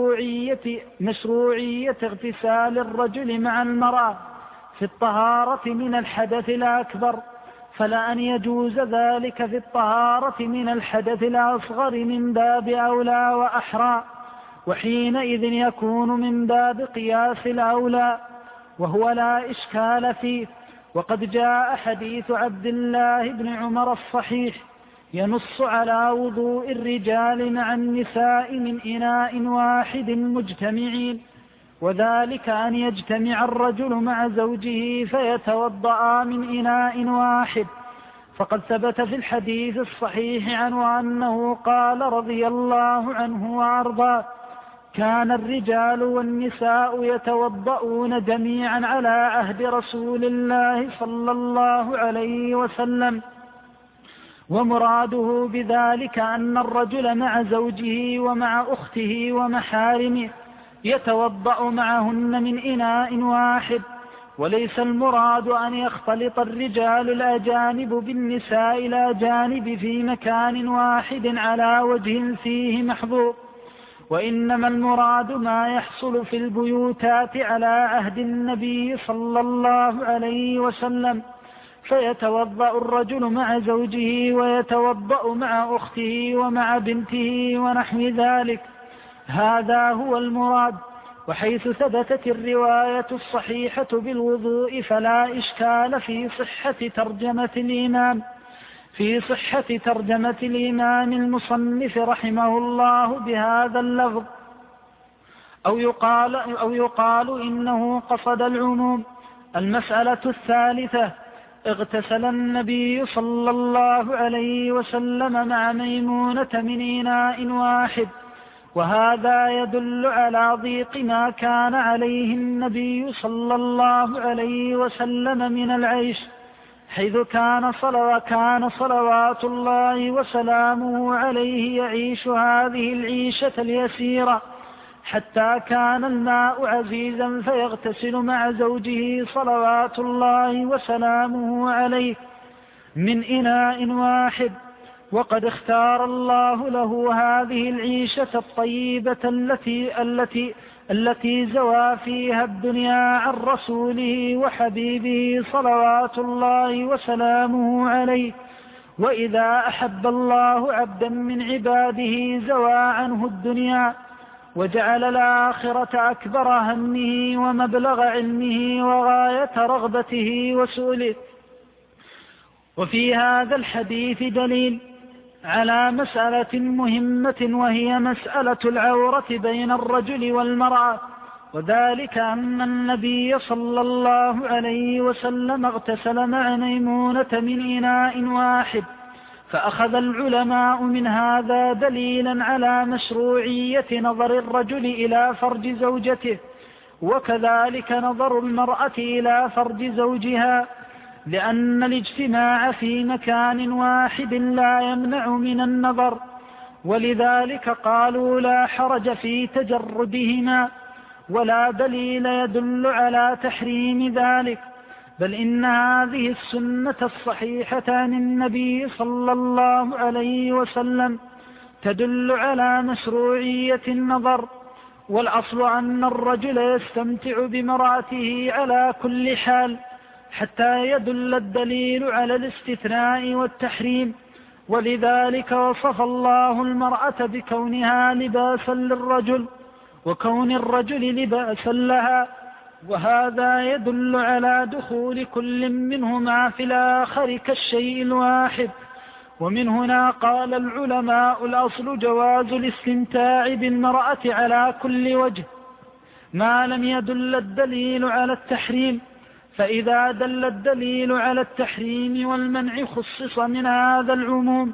مشروعية اغتسال الرجل مع المرأة في الطهارة من الحدث الأكبر، فلأن يجوز ذلك في الطهارة من الحدث الأصغر من باب أولى وأحرى، وحينئذ يكون من باب قياس الأولى، وهو لا إشكال فيه. وقد جاء حديث عبد الله بن عمر الصحيح ينص على وضوء الرجال مع النساء من إناء واحد مجتمعين، وذلك أن يجتمع الرجل مع زوجه فيتوضأ من إناء واحد. فقد ثبت في الحديث الصحيح عنه أنه قال رضي الله عنه وأرضاه: كان الرجال والنساء يتوضؤون جميعا على عهد رسول الله صلى الله عليه وسلم. ومراده بذلك أن الرجل مع زوجه ومع أخته ومحارمه يتوضأ معهن من إناء واحد، وليس المراد أن يختلط الرجال الأجانب بالنساء الأجانب في مكان واحد على وجه فيه محظور، وإنما المراد ما يحصل في البيوتات على عهد النبي صلى الله عليه وسلم، فيتوضأ الرجل مع زوجه ويتوضأ مع أخته ومع بنته ونحو ذلك، هذا هو المراد. وحيث ثبتت الرواية الصحيحة بالوضوء فلا إشكال في صحة ترجمة الإمام المصنف رحمه الله بهذا اللفظ، أو يقال إنه قصد العموم. المسألة الثالثة: اغتسل النبي صلى الله عليه وسلم مع ميمونة من إناء واحد، وهذا يدل على ضيق ما كان عليه النبي صلى الله عليه وسلم من العيش، حيث كان صلوات الله وسلامه عليه يعيش هذه العيشة اليسيرة، حتى كان الماء عزيزا فيغتسل مع زوجه صلوات الله وسلامه عليه من إناء واحد. وقد اختار الله له هذه العيشة الطيبة التي زوى فيها الدنيا عن رسوله وحبيبه صلوات الله وسلامه عليه. وإذا أحب الله عبدا من عباده زوى عنه الدنيا وجعل الآخرة أكبر همه ومبلغ علمه وغاية رغبته وسؤله. وفي هذا الحديث دليل على مسألة مهمة، وهي مسألة العورة بين الرجل والمرأة، وذلك أن النبي صلى الله عليه وسلم اغتسل مع ميمونة من إناء واحد، فأخذ العلماء من هذا دليلا على مشروعية نظر الرجل إلى فرج زوجته، وكذلك نظر المرأة إلى فرج زوجها، لأن الاجتماع في مكان واحد لا يمنع من النظر، ولذلك قالوا لا حرج في تجردهما، ولا دليل يدل على تحريم ذلك، بل إن هذه السنة الصحيحة عن النبي صلى الله عليه وسلم تدل على مشروعية النظر. والأصل أن الرجل يستمتع بمرأته على كل حال، حتى يدل الدليل على الاستثناء والتحريم، ولذلك وصف الله المرأة بكونها لباسا للرجل، وكون الرجل لباسا لها، وهذا يدل على دخول كل منهما في الآخر كالشيء الواحد. ومن هنا قال العلماء الأصل جواز الاستمتاع بالمرأة على كل وجه ما لم يدل الدليل على التحريم، فإذا دل الدليل على التحريم والمنع خصص من هذا العموم.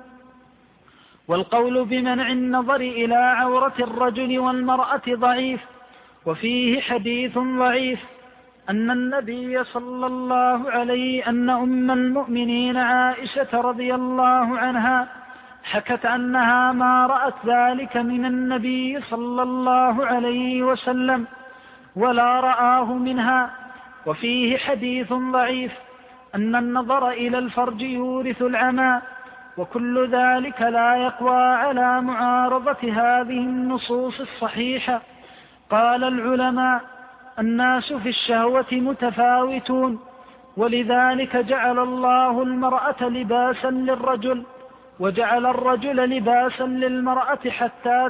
والقول بمنع النظر إلى عورة الرجل والمرأة ضعيف، وفيه حديث ضعيف أن النبي صلى الله عليه أن أم المؤمنين عائشة رضي الله عنها حكت أنها ما رأت ذلك من النبي صلى الله عليه وسلم ولا رآه منها. وفيه حديث ضعيف أن النظر إلى الفرج يورث العمى، وكل ذلك لا يقوى على معارضة هذه النصوص الصحيحة. قال العلماء: الناس في الشهوة متفاوتون، ولذلك جعل الله المرأة لباسا للرجل، وجعل الرجل لباسا للمرأة حتى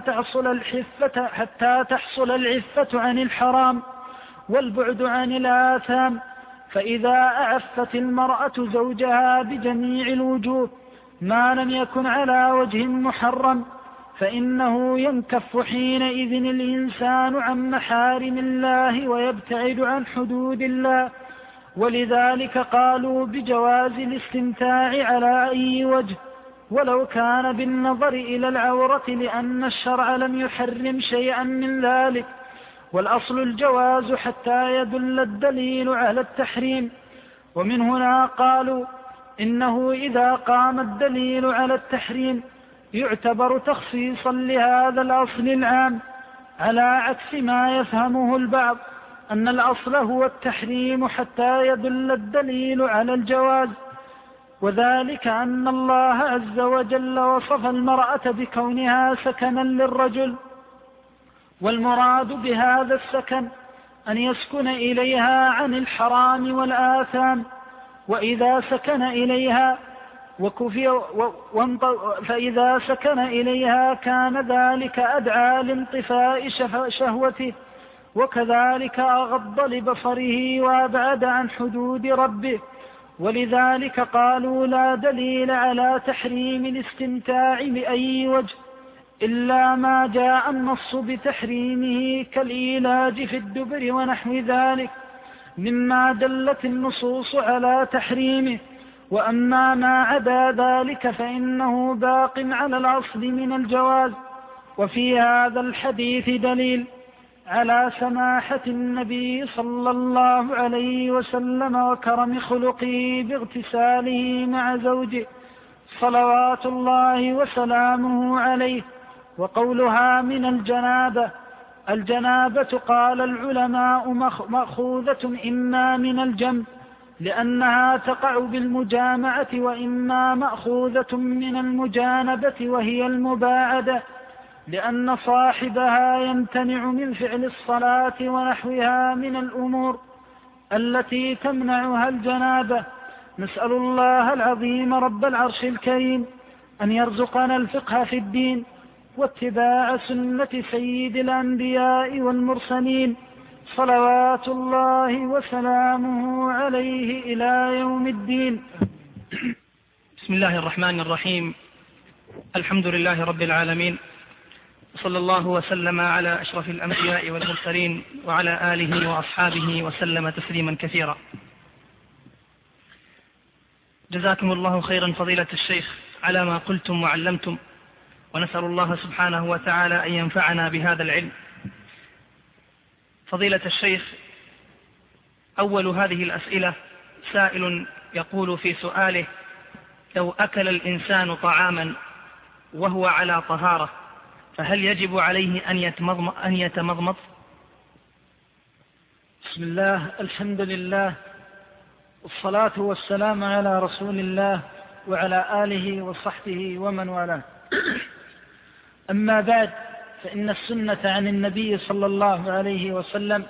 تحصل العفة عن الحرام والبعد عن الآثام. فإذا أعفت المرأة زوجها بجميع الوجوه ما لم يكن على وجه محرم فإنه ينكف حينئذ الإنسان عن محارم الله ويبتعد عن حدود الله. ولذلك قالوا بجواز الاستمتاع على أي وجه ولو كان بالنظر إلى العورة، لأن الشرع لم يحرم شيئا من ذلك، والأصل الجواز حتى يدل الدليل على التحريم. ومن هنا قالوا إنه إذا قام الدليل على التحريم يعتبر تخصيصا لهذا الأصل العام، على عكس ما يفهمه البعض أن الأصل هو التحريم حتى يدل الدليل على الجواز. وذلك أن الله عز وجل وصف المرأة بكونها سكنا للرجل، والمراد بهذا السكن أن يسكن إليها عن الحرام والآثام، فإذا سكن إليها كان ذلك أدعى لانطفاء شهوته، وكذلك أغض لبصره وأبعد عن حدود ربه. ولذلك قالوا لا دليل على تحريم الاستمتاع بأي وجه إلا ما جاء النص بتحريمه كالإيلاج في الدبر ونحو ذلك مما دلت النصوص على تحريمه. وأما ما عدا ذلك فإنه باق على الأصل من الجواز. وفي هذا الحديث دليل على سماحة النبي صلى الله عليه وسلم وكرم خلقه باغتساله مع زوجه صلوات الله وسلامه عليه. وقولها من الجنابة قال العلماء مأخوذة إما من الجنب لأنها تقع بالمجامعة، وإما مأخوذة من المجانبة وهي المباعدة لأن صاحبها يمتنع من فعل الصلاة ونحوها من الأمور التي تمنعها الجنابة. نسأل الله العظيم رب العرش الكريم أن يرزقنا الفقه في الدين واتباع سنة سيد الأنبياء والمرسلين صلوات الله وسلامه عليه إلى يوم الدين. بسم الله الرحمن الرحيم. الحمد لله رب العالمين، صلى الله وسلم على أشرف الأنبياء والمرسلين وعلى آله وأصحابه وسلم تسليما كثيرا. جزاكم الله خيرا فضيلة الشيخ على ما قلتم وعلمتم، ونسأل الله سبحانه وتعالى أن ينفعنا بهذا العلم. فضيلة الشيخ، أول هذه الأسئلة سائل يقول في سؤاله: لو أكل الإنسان طعاما وهو على طهارة فهل يجب عليه أن يتمضمض؟ بسم الله، الحمد لله، والصلاة والسلام على رسول الله وعلى آله وصحبه ومن والاه. أما بعد، فإن السنة عن النبي صلى الله عليه وسلم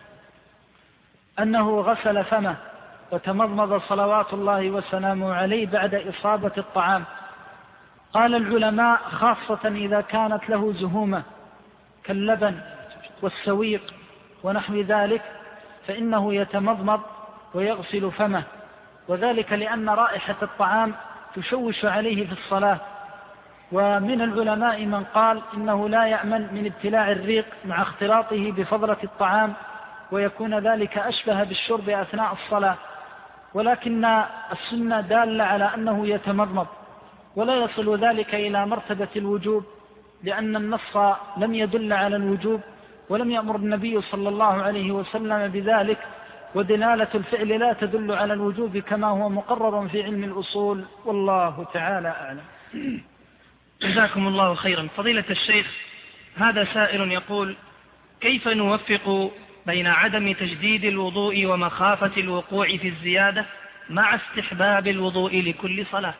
أنه غسل فمه وتمضمض صلوات الله وسلامه عليه بعد إصابة الطعام. قال العلماء خاصة إذا كانت له زهومة كاللبن والسويق ونحو ذلك فإنه يتمضمض ويغسل فمه، وذلك لأن رائحة الطعام تشوش عليه في الصلاة. ومن العلماء من قال إنه لا يأمن من ابتلاع الريق مع اختلاطه بفضلة الطعام، ويكون ذلك أشبه بالشرب أثناء الصلاة. ولكن السنة دالة على أنه يتمضمض، ولا يصل ذلك إلى مرتبة الوجوب، لأن النص لم يدل على الوجوب، ولم يأمر النبي صلى الله عليه وسلم بذلك، ودلالة الفعل لا تدل على الوجوب كما هو مقرر في علم الأصول، والله تعالى أعلم. جزاكم الله خيرا. فضيلة الشيخ، هذا سائل يقول: كيف نوفق بين عدم تجديد الوضوء ومخافة الوقوع في الزيادة مع استحباب الوضوء لكل صلاة؟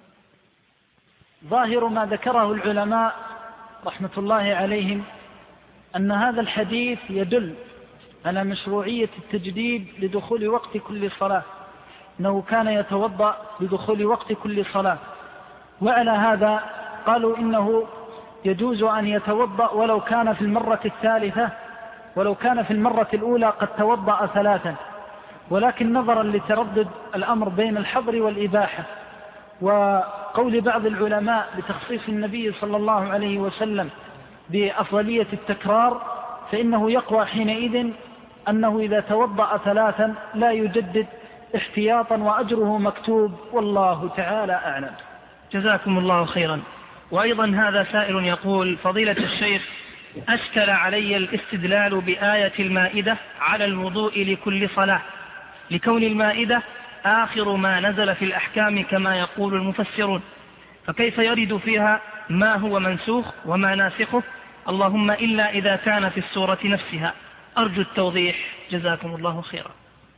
ظاهر ما ذكره العلماء رحمة الله عليهم أن هذا الحديث يدل على مشروعية التجديد لدخول وقت كل صلاة، أنه كان يتوضأ بدخول وقت كل صلاة. وعلى هذا قالوا إنه يجوز أن يتوضأ ولو كان في المرة الثالثة، ولو كان في المرة الأولى قد توضأ ثلاثا، ولكن نظرا لتردد الأمر بين الحظر والإباحة وقول بعض العلماء بتخصيص النبي صلى الله عليه وسلم بأفضلية التكرار، فإنه يقوى حينئذ أنه إذا توضأ ثلاثا لا يجدد احتياطا وأجره مكتوب، والله تعالى أعلم. جزاكم الله خيرا. وأيضا هذا سائل يقول: فضيلة الشيخ، أشكل علي الاستدلال بآية المائدة على الوضوء لكل صلاة، لكون المائدة آخر ما نزل في الأحكام كما يقول المفسرون، فكيف يرد فيها ما هو منسوخ وما ناسخه، اللهم إلا إذا كان في السورة نفسها؟ أرجو التوضيح جزاكم الله خيرا.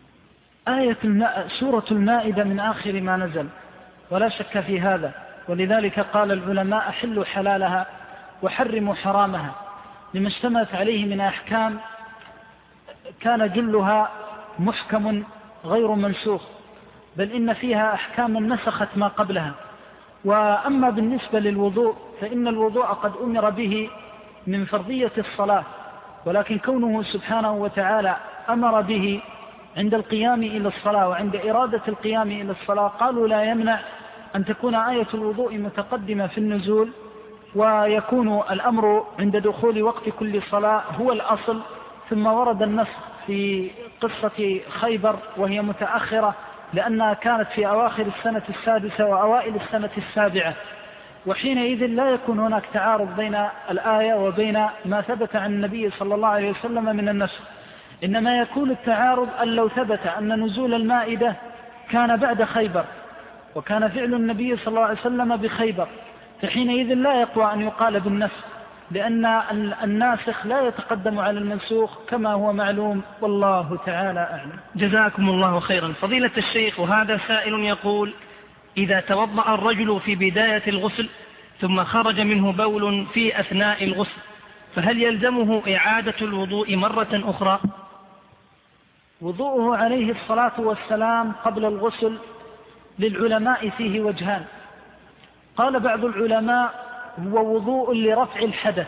سورة المائدة من آخر ما نزل ولا شك في هذا، ولذلك قال العلماء: أحلوا حلالها وحرموا حرامها، لما اشتملت عليه من أحكام كان جلها محكم غير منسوخ، بل إن فيها أحكام نسخت ما قبلها. وأما بالنسبة للوضوء فإن الوضوء قد أمر به من فرضية الصلاة، ولكن كونه سبحانه وتعالى أمر به عند القيام إلى الصلاة وعند إرادة القيام إلى الصلاة، قالوا لا يمنع أن تكون آية الوضوء متقدمة في النزول، ويكون الأمر عند دخول وقت كل صلاة هو الأصل، ثم ورد النص في قصة خيبر وهي متأخرة لأنها كانت في أواخر السنة السادسة وأوائل السنة السابعة، وحينئذ لا يكون هناك تعارض بين الآية وبين ما ثبت عن النبي صلى الله عليه وسلم من النسخ، إنما يكون التعارض أن لو ثبت أن نزول المائدة كان بعد خيبر وكان فعل النبي صلى الله عليه وسلم بخيبر، فحينئذ لا يقوى أن يقال بالنسخ، لأن الناسخ لا يتقدم على المنسوخ كما هو معلوم، والله تعالى أعلم. جزاكم الله خيرا. فضيلة الشيخ، وهذا سائل يقول: إذا توضأ الرجل في بداية الغسل ثم خرج منه بول في أثناء الغسل، فهل يلزمه إعادة الوضوء مرة أخرى؟ وضوءه عليه الصلاة والسلام قبل الغسل للعلماء فيه وجهان. قال بعض العلماء هو وضوء لرفع الحدث،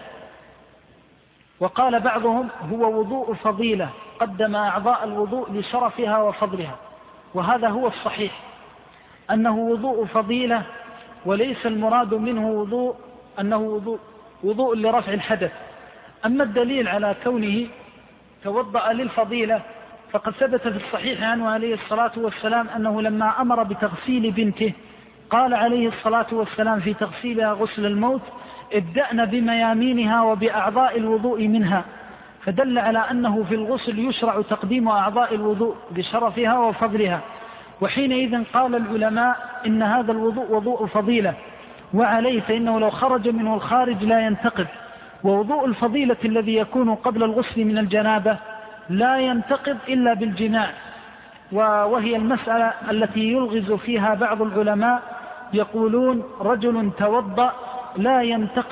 وقال بعضهم هو وضوء فضيلة، قدم أعضاء الوضوء لشرفها وفضلها، وهذا هو الصحيح أنه وضوء فضيلة، وليس المراد منه وضوء أنه وضوء لرفع الحدث. أما الدليل على كونه توضأ للفضيلة فقد ثبت في الصحيح عنه عليه الصلاة والسلام أنه لما أمر بتغسيل بنته قال عليه الصلاة والسلام في تغسيلها غسل الموت: ابدأن بميامينها وبأعضاء الوضوء منها، فدل على أنه في الغسل يشرع تقديم أعضاء الوضوء بشرفها وفضلها، وحينئذ قال العلماء إن هذا الوضوء وضوء فضيلة، وعليه فإنه لو خرج منه الخارج لا ينتقد. ووضوء الفضيلة الذي يكون قبل الغسل من الجنابة لا ينتقد إلا بالجماع، وهي المسألة التي يلغز فيها بعض العلماء، يقولون رجل توضأ لا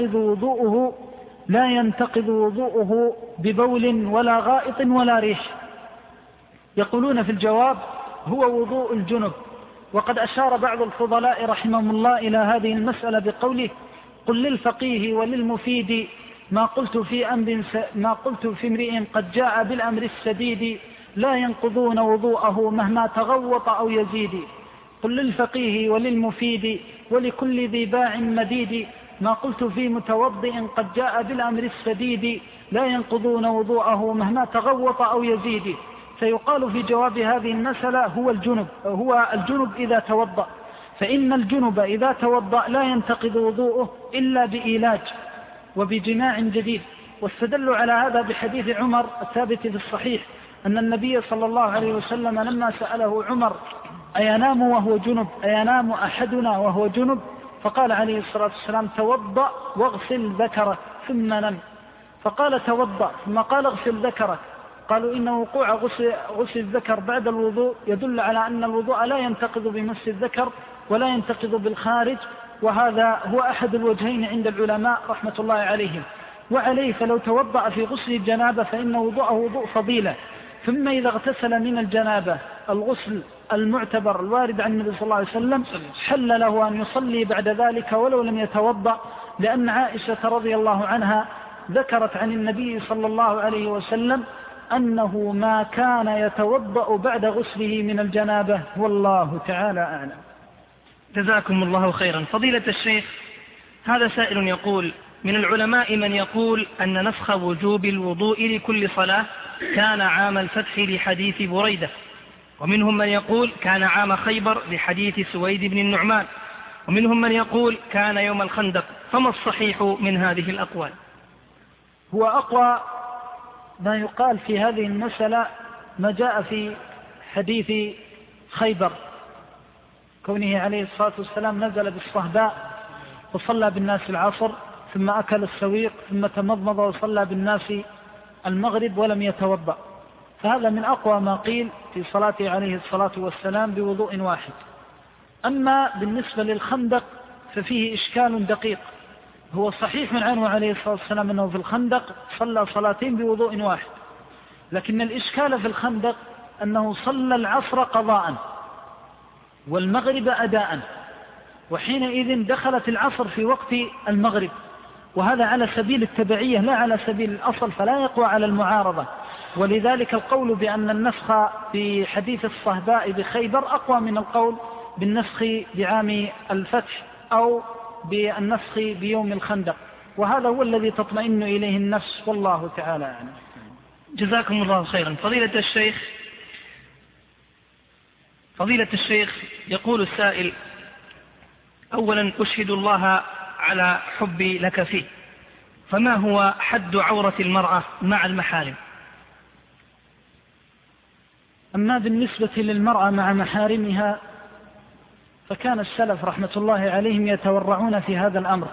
ينتقض وضوءه ببول ولا غائط ولا ريح، يقولون في الجواب هو وضوء الجنب. وقد أشار بعض الفضلاء رحمهم الله إلى هذه المسألة بقوله: قل للفقيه وللمفيد ما قلت في امرئ قد جاء بالأمر السديد، لا ينقضون وضوءه مهما تغوط أو يزيد. قل للفقيه وللمفيد ولكل ذي باع مديد ما قلت في متوضئ قد جاء بالأمر السديد، لا ينقضون وضوءه مهما تغوط أو يزيد. فيقال في جواب هذه المسألة هو الجنب إذا توضأ، فإن الجنب إذا توضأ لا ينتقض وضوءه إلا بإيلاج وبجماع جديد. واستدلوا على هذا بحديث عمر الثابت في الصحيح أن النبي صلى الله عليه وسلم لما سأله عمر: أينام أحدنا وهو جنب؟ فقال عليه الصلاة والسلام: توضأ واغسل ذكرك ثم نم. فقال: توضأ ثم قال: اغسل ذكرك. قالوا إن وقوع غسل الذكر بعد الوضوء يدل على أن الوضوء لا ينتقض بمس الذكر ولا ينتقض بالخارج، وهذا هو أحد الوجهين عند العلماء رحمة الله عليهم. وعليه فلو توضأ في غسل الجنابة فإن وضوءه وضوء فضيلة، ثم إذا اغتسل من الجنابة الغسل المعتبر الوارد عن النبي صلى الله عليه وسلم حل له أن يصلي بعد ذلك ولو لم يتوضأ، لأن عائشة رضي الله عنها ذكرت عن النبي صلى الله عليه وسلم أنه ما كان يتوضأ بعد غسله من الجنابة، والله تعالى أعلم. جزاكم الله خيرا. فضيلة الشيخ، هذا سائل يقول: من العلماء من يقول أن نسخ وجوب الوضوء لكل صلاة كان عام الفتح لحديث بريدة، ومنهم من يقول كان عام خيبر لحديث سويد بن النعمان، ومنهم من يقول كان يوم الخندق، فما الصحيح من هذه الأقوال؟ هو أقوى ما يقال في هذه المسألة ما جاء في حديث خيبر، كونه عليه الصلاة والسلام نزل بالصهباء وصلى بالناس العصر ثم أكل السويق ثم تمضمض وصلى بالناس المغرب ولم يتوضأ، فهذا من أقوى ما قيل في صلاته عليه الصلاة والسلام بوضوء واحد. أما بالنسبة للخندق ففيه إشكال دقيق. هو صحيح من عنه عليه الصلاة والسلام أنه في الخندق صلى صلاتين بوضوء واحد، لكن الإشكال في الخندق أنه صلى العصر قضاء والمغرب أداء، وحينئذ دخلت العصر في وقت المغرب، وهذا على سبيل التبعية لا على سبيل الأصل، فلا يقوى على المعارضة. ولذلك القول بأن النسخ في حديث الصهباء بخيبر أقوى من القول بالنسخ بعام الفتح أو بالنسخ بيوم الخندق، وهذا هو الذي تطمئن إليه النفس، والله تعالى أعلم. جزاكم الله خيرا. فضيلة الشيخ يقول السائل: أولا أشهد الله على حبي لك فيه، فما هو حد عورة المرأة مع المحارم؟ أما بالنسبة للمرأة مع محارمها فكان السلف رحمة الله عليهم يتورعون في هذا الأمر،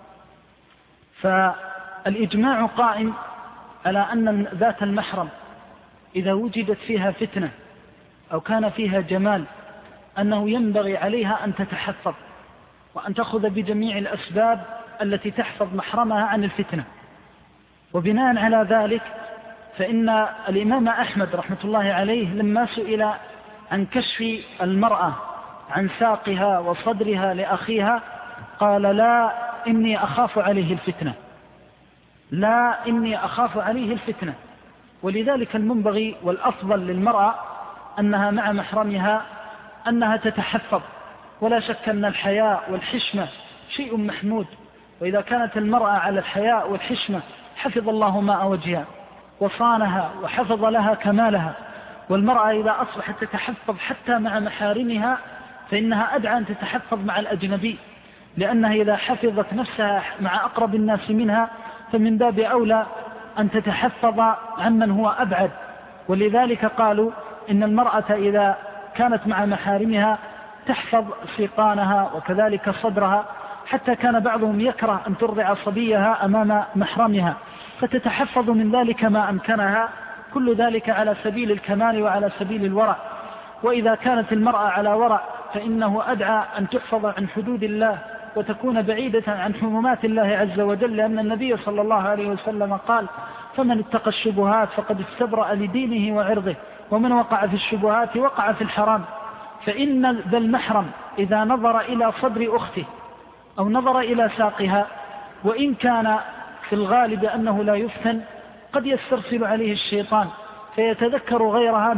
فالإجماع قائم على أن ذات المحرم إذا وجدت فيها فتنة أو كان فيها جمال أنه ينبغي عليها أن تتحفظ وأن تأخذ بجميع الأسباب التي تحفظ محرمها عن الفتنة. وبناء على ذلك فإن الإمام أحمد رحمة الله عليه لما سئل عن كشف المرأة عن ساقها وصدرها لأخيها قال: لا إني أخاف عليه الفتنة، لا إني أخاف عليه الفتنة. ولذلك المنبغي والأفضل للمرأة أنها مع محرمها أنها تتحفظ، ولا شك أن الحياء والحشمة شيء محمود، وإذا كانت المرأة على الحياء والحشمة حفظ الله ماء وجهها وصانها وحفظ لها كمالها. والمرأة إذا أصبحت تتحفظ حتى مع محارمها فإنها أدعى أن تتحفظ مع الأجنبي، لأنها إذا حفظت نفسها مع أقرب الناس منها فمن باب أولى أن تتحفظ عمن هو أبعد. ولذلك قالوا إن المرأة إذا كانت مع محارمها تحفظ سيقانها وكذلك صدرها، حتى كان بعضهم يكره أن ترضع صبيها أمام محرمها، فتتحفظ من ذلك ما أمكنها، كل ذلك على سبيل الكمال وعلى سبيل الورع. وإذا كانت المرأة على ورع فإنه أدعى أن تحفظ عن حدود الله وتكون بعيدة عن حمومات الله عز وجل، لأن النبي صلى الله عليه وسلم قال: فمن اتقى الشبهات فقد استبرأ لدينه وعرضه، ومن وقع في الشبهات وقع في الحرام. فإن ذا المحرم إذا نظر إلى صدر أخته أو نظر إلى ساقها، وإن كان في الغالب أنه لا يفتن، قد يسترسل عليه الشيطان فيتذكر غيرها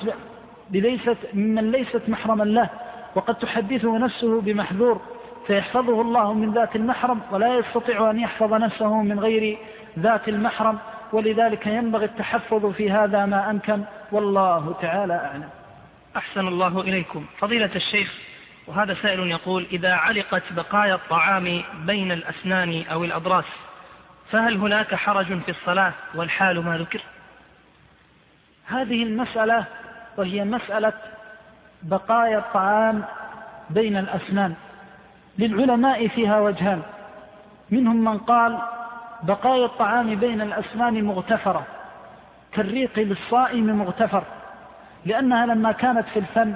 ممن ليست محرما له، وقد تحدثه نفسه بمحذور فيحفظه الله من ذات المحرم، ولا يستطيع أن يحفظ نفسه من غير ذات المحرم. ولذلك ينبغي التحفظ في هذا ما أمكن، والله تعالى أعلم. أحسن الله إليكم. فضيلة الشيخ، وهذا سائل يقول: إذا علقت بقايا الطعام بين الأسنان أو الأضراس فهل هناك حرج في الصلاة والحال ما ذكر؟ هذه المسألة وهي مسألة بقايا الطعام بين الأسنان للعلماء فيها وجهان، منهم من قال بقايا الطعام بين الأسنان مغتفرة كالريق للصائم مغتفر، لأنها لما كانت في الفم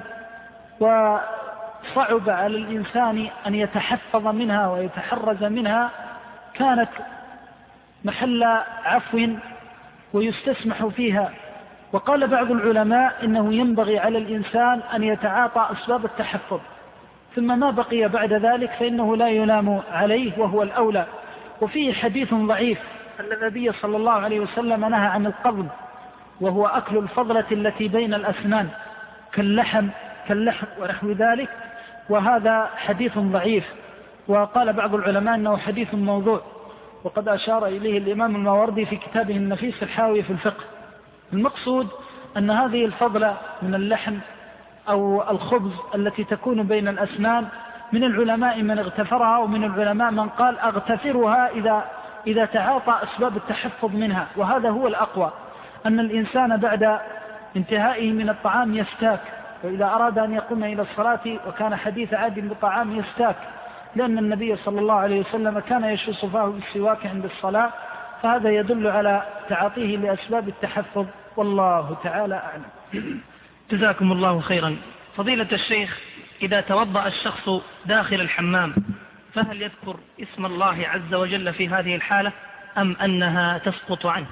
وصعب على الإنسان أن يتحفظ منها ويتحرز منها كانت محل عفو ويستسمح فيها، وقال بعض العلماء إنه ينبغي على الإنسان أن يتعاطى أسباب التحفظ، ثم ما بقي بعد ذلك فإنه لا يلام عليه وهو الأولى. وفيه حديث ضعيف أن النبي صلى الله عليه وسلم نهى عن القضم، وهو أكل الفضلة التي بين الأسنان كاللحم ونحو ذلك، وهذا حديث ضعيف. وقال بعض العلماء أنه حديث موضوع، وقد أشار إليه الإمام الماوردي في كتابه النفيس الحاوي في الفقه. المقصود أن هذه الفضلة من اللحم أو الخبز التي تكون بين الأسنان، من العلماء من اغتفرها، ومن العلماء من قال أغتفرها إذا تعاطى أسباب التحفظ منها. وهذا هو الأقوى، أن الإنسان بعد انتهائه من الطعام يستاك، وإذا أراد أن يقوم إلى الصلاة وكان حديث عهد بطعام يستاك، لأن النبي صلى الله عليه وسلم كان يشوص فاه بالسواك عند الصلاة، فهذا يدل على تعاطيه لأسباب التحفظ، والله تعالى أعلم. جزاكم الله خيرا. فضيلة الشيخ، إذا توضأ الشخص داخل الحمام فهل يذكر اسم الله عز وجل في هذه الحالة أم أنها تسقط عنه؟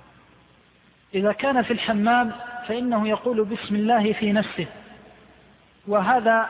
إذا كان في الحمام فإنه يقول بسم الله في نفسه، وهذا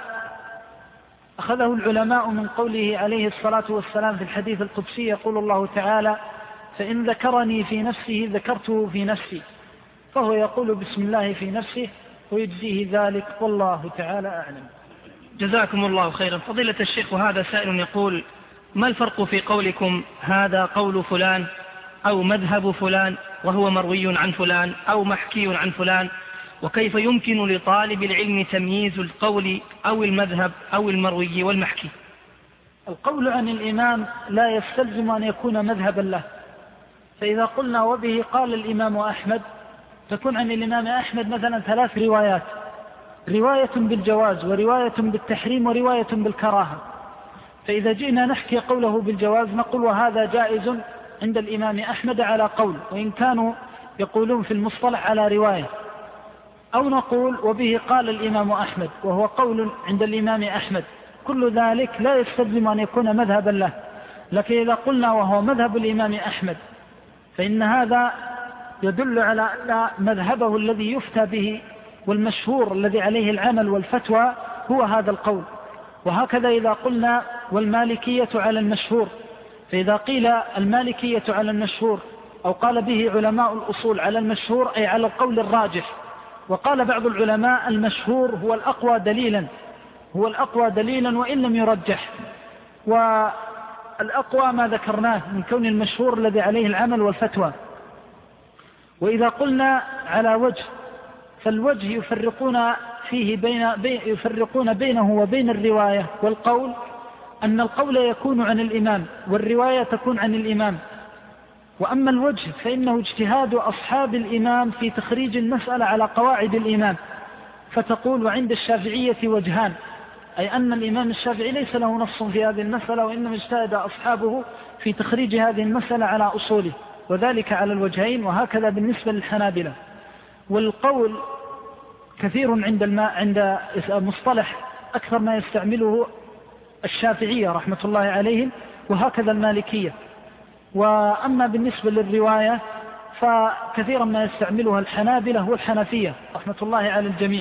أخذه العلماء من قوله عليه الصلاة والسلام في الحديث القدسي، يقول الله تعالى: فإن ذكرني في نفسه ذكرته في نفسي، فهو يقول بسم الله في نفسه ويجزيه ذلك، والله تعالى أعلم. جزاكم الله خيرا. فضيلة الشيخ، وهذا سائل يقول: ما الفرق في قولكم هذا قول فلان أو مذهب فلان وهو مروي عن فلان أو محكي عن فلان، وكيف يمكن لطالب العلم تمييز القول أو المذهب أو المروي والمحكي؟ القول عن الإمام لا يستلزم أن يكون مذهبا له، فإذا قلنا وبه قال الإمام أحمد، تكون عن الإمام أحمد مثلا 3 روايات: رواية بالجواز، ورواية بالتحريم، ورواية بالكراهة. فإذا جئنا نحكي قوله بالجواز نقول وهذا جائز عند الإمام أحمد على قول، وإن كانوا يقولون في المصطلح على رواية، أو نقول وبه قال الإمام أحمد وهو قول عند الإمام أحمد، كل ذلك لا يستلزم أن يكون مذهبا له. لكن إذا قلنا وهو مذهب الإمام أحمد فإن هذا يدل على أن مذهبه الذي يفتى به والمشهور الذي عليه العمل والفتوى هو هذا القول. وهكذا إذا قلنا والمالكية على المشهور، فإذا قيل المالكية على المشهور أو قال به علماء الأصول على المشهور أي على القول الراجح. وقال بعض العلماء المشهور هو الأقوى دليلا وإن لم يرجح، والأقوى ما ذكرناه من كون المشهور الذي عليه العمل والفتوى. وإذا قلنا على وجه، فالوجه يفرقون بينه وبين الرواية والقول، أن القول يكون عن الإمام والرواية تكون عن الإمام. وأما الوجه فإنه اجتهاد أصحاب الإمام في تخريج المسألة على قواعد الإمام، فتقول وعند الشافعية وجهان، أي أن الإمام الشافعي ليس له نص في هذه المسألة، وإنما اجتهد أصحابه في تخريج هذه المسألة على أصوله، وذلك على الوجهين. وهكذا بالنسبة للحنابلة. والقول كثير عند مصطلح أكثر ما يستعمله الشافعية رحمة الله عليهم، وهكذا المالكية. وأما بالنسبة للرواية فكثيرا ما يستعملها الحنابلة والحنفية رحمة الله على الجميع.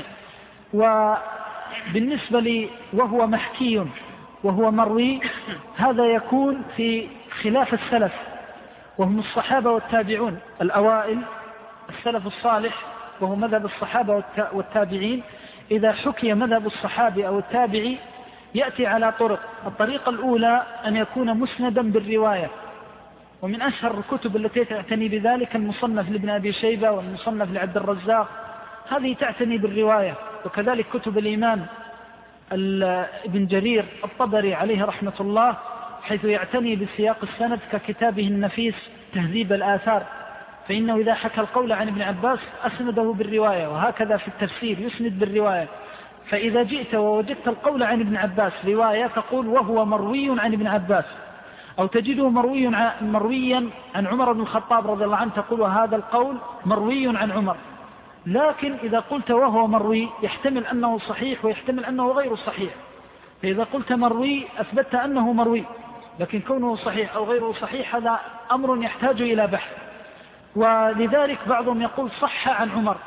وبالنسبة وهو محكي وهو مروي، هذا يكون في خلاف السلف، وهم الصحابة والتابعون الأوائل، السلف الصالح وهو مذهب الصحابة والتابعين. إذا حكي مذهب الصحابي أو التابعي يأتي على طرق. الطريقة الأولى أن يكون مسندا بالرواية، ومن أشهر الكتب التي تعتني بذلك المصنف لابن أبي شيبة والمصنف لعبد الرزاق، هذه تعتني بالرواية. وكذلك كتب الإمام ابن جرير الطبري عليه رحمة الله، حيث يعتني بسياق السند ككتابه النفيس تهذيب الآثار، فإنه إذا حكى القول عن ابن عباس أسنده بالرواية، وهكذا في التفسير يسند بالرواية. فإذا جئت ووجدت القول عن ابن عباس رواية تقول وهو مروي عن ابن عباس، أو تجده مرويا عن عمر بن الخطاب رضي الله عنه تقول وهذا القول مروي عن عمر. لكن إذا قلت وهو مروي يحتمل أنه صحيح ويحتمل أنه غير صحيح، فإذا قلت مروي أثبت أنه مروي، لكن كونه صحيح أو غير صحيح هذا أمر يحتاج إلى بحث. ولذلك بعضهم يقول صح عن عمر،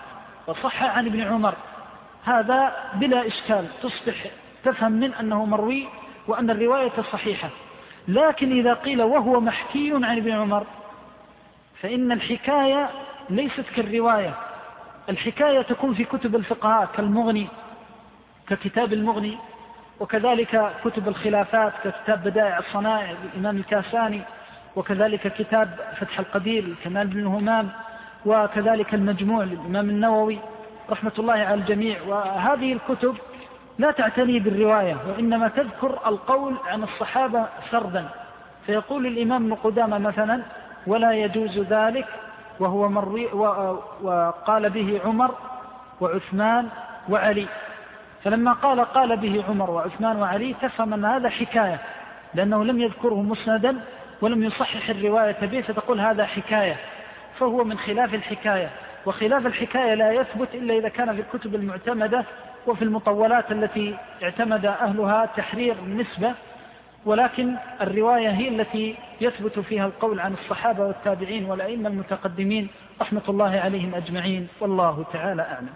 وصح عن ابن عمر، هذا بلا إشكال تصبح تفهم من أنه مروي وأن الرواية صحيحة. لكن إذا قيل وهو محكي عن ابن عمر فإن الحكاية ليست كالرواية. الحكاية تكون في كتب الفقهاء كالمغني، ككتاب المغني، وكذلك كتب الخلافات ككتاب بدائع الصنائع للإمام الكاساني، وكذلك كتاب فتح القدير كمال بن الهمام، وكذلك المجموع للإمام النووي رحمة الله على الجميع. وهذه الكتب لا تعتني بالرواية، وإنما تذكر القول عن الصحابة سردا. فيقول الإمام ابن قدامة مثلا: ولا يجوز ذلك، وهو مروي وقال به عمر وعثمان وعلي. فلما قال به عمر وعثمان وعلي تفهم أن هذا حكاية، لأنه لم يذكره مسندا ولم يصحح الرواية به، فتقول هذا حكاية، فهو من خلاف الحكاية. وخلاف الحكاية لا يثبت إلا إذا كان في الكتب المعتمدة وفي المطولات التي اعتمد أهلها تحرير النسبة، ولكن الرواية هي التي يثبت فيها القول عن الصحابة والتابعين والأئمة المتقدمين رحمة الله عليهم أجمعين، والله تعالى أعلم.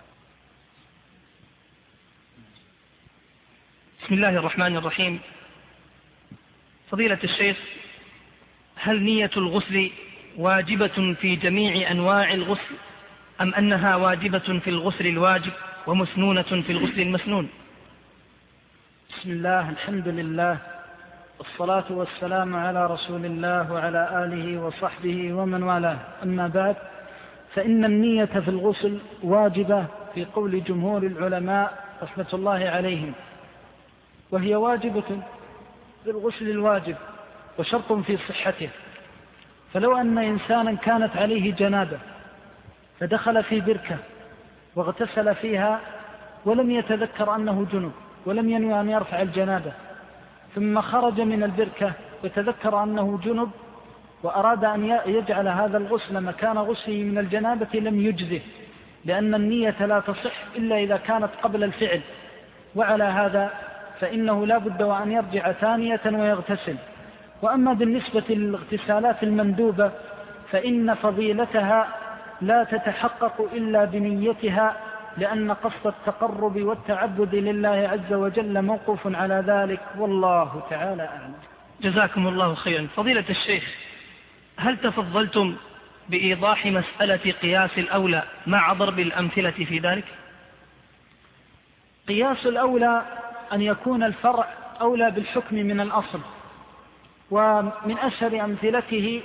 بسم الله الرحمن الرحيم. فضيلة الشيخ، هل نية الغسل واجبة في جميع أنواع الغسل، أم أنها واجبة في الغسل الواجب ومسنونة في الغسل المسنون؟ بسم الله، الحمد لله، والصلاة والسلام على رسول الله وعلى آله وصحبه ومن والاه. أما بعد، فإن النية في الغسل واجبة في قول جمهور العلماء رحمة الله عليهم، وهي واجبة في الغسل الواجب وشرط في صحته. فلو أن إنسانا كانت عليه جنابة فدخل في بركة واغتسل فيها ولم يتذكر أنه جنب ولم ينوي أن يرفع الجنابة، ثم خرج من البركة وتذكر أنه جنب وأراد أن يجعل هذا الغسل مكان غسله من الجنابة، لم يجزه، لأن النية لا تصح إلا إذا كانت قبل الفعل. وعلى هذا فإنه لا بد وأن يرجع ثانية ويغتسل. وأما بالنسبة للاغتسالات المندوبة فإن فضيلتها لا تتحقق إلا بنيتها، لأن قصد التقرب والتعبد لله عز وجل موقوف على ذلك، والله تعالى أعلم. جزاكم الله خيرا. فضيلة الشيخ، هل تفضلتم بإيضاح مسألة قياس الأولى مع ضرب الأمثلة في ذلك؟ قياس الأولى أن يكون الفرع أولى بالحكم من الأصل، ومن أشهر أمثلته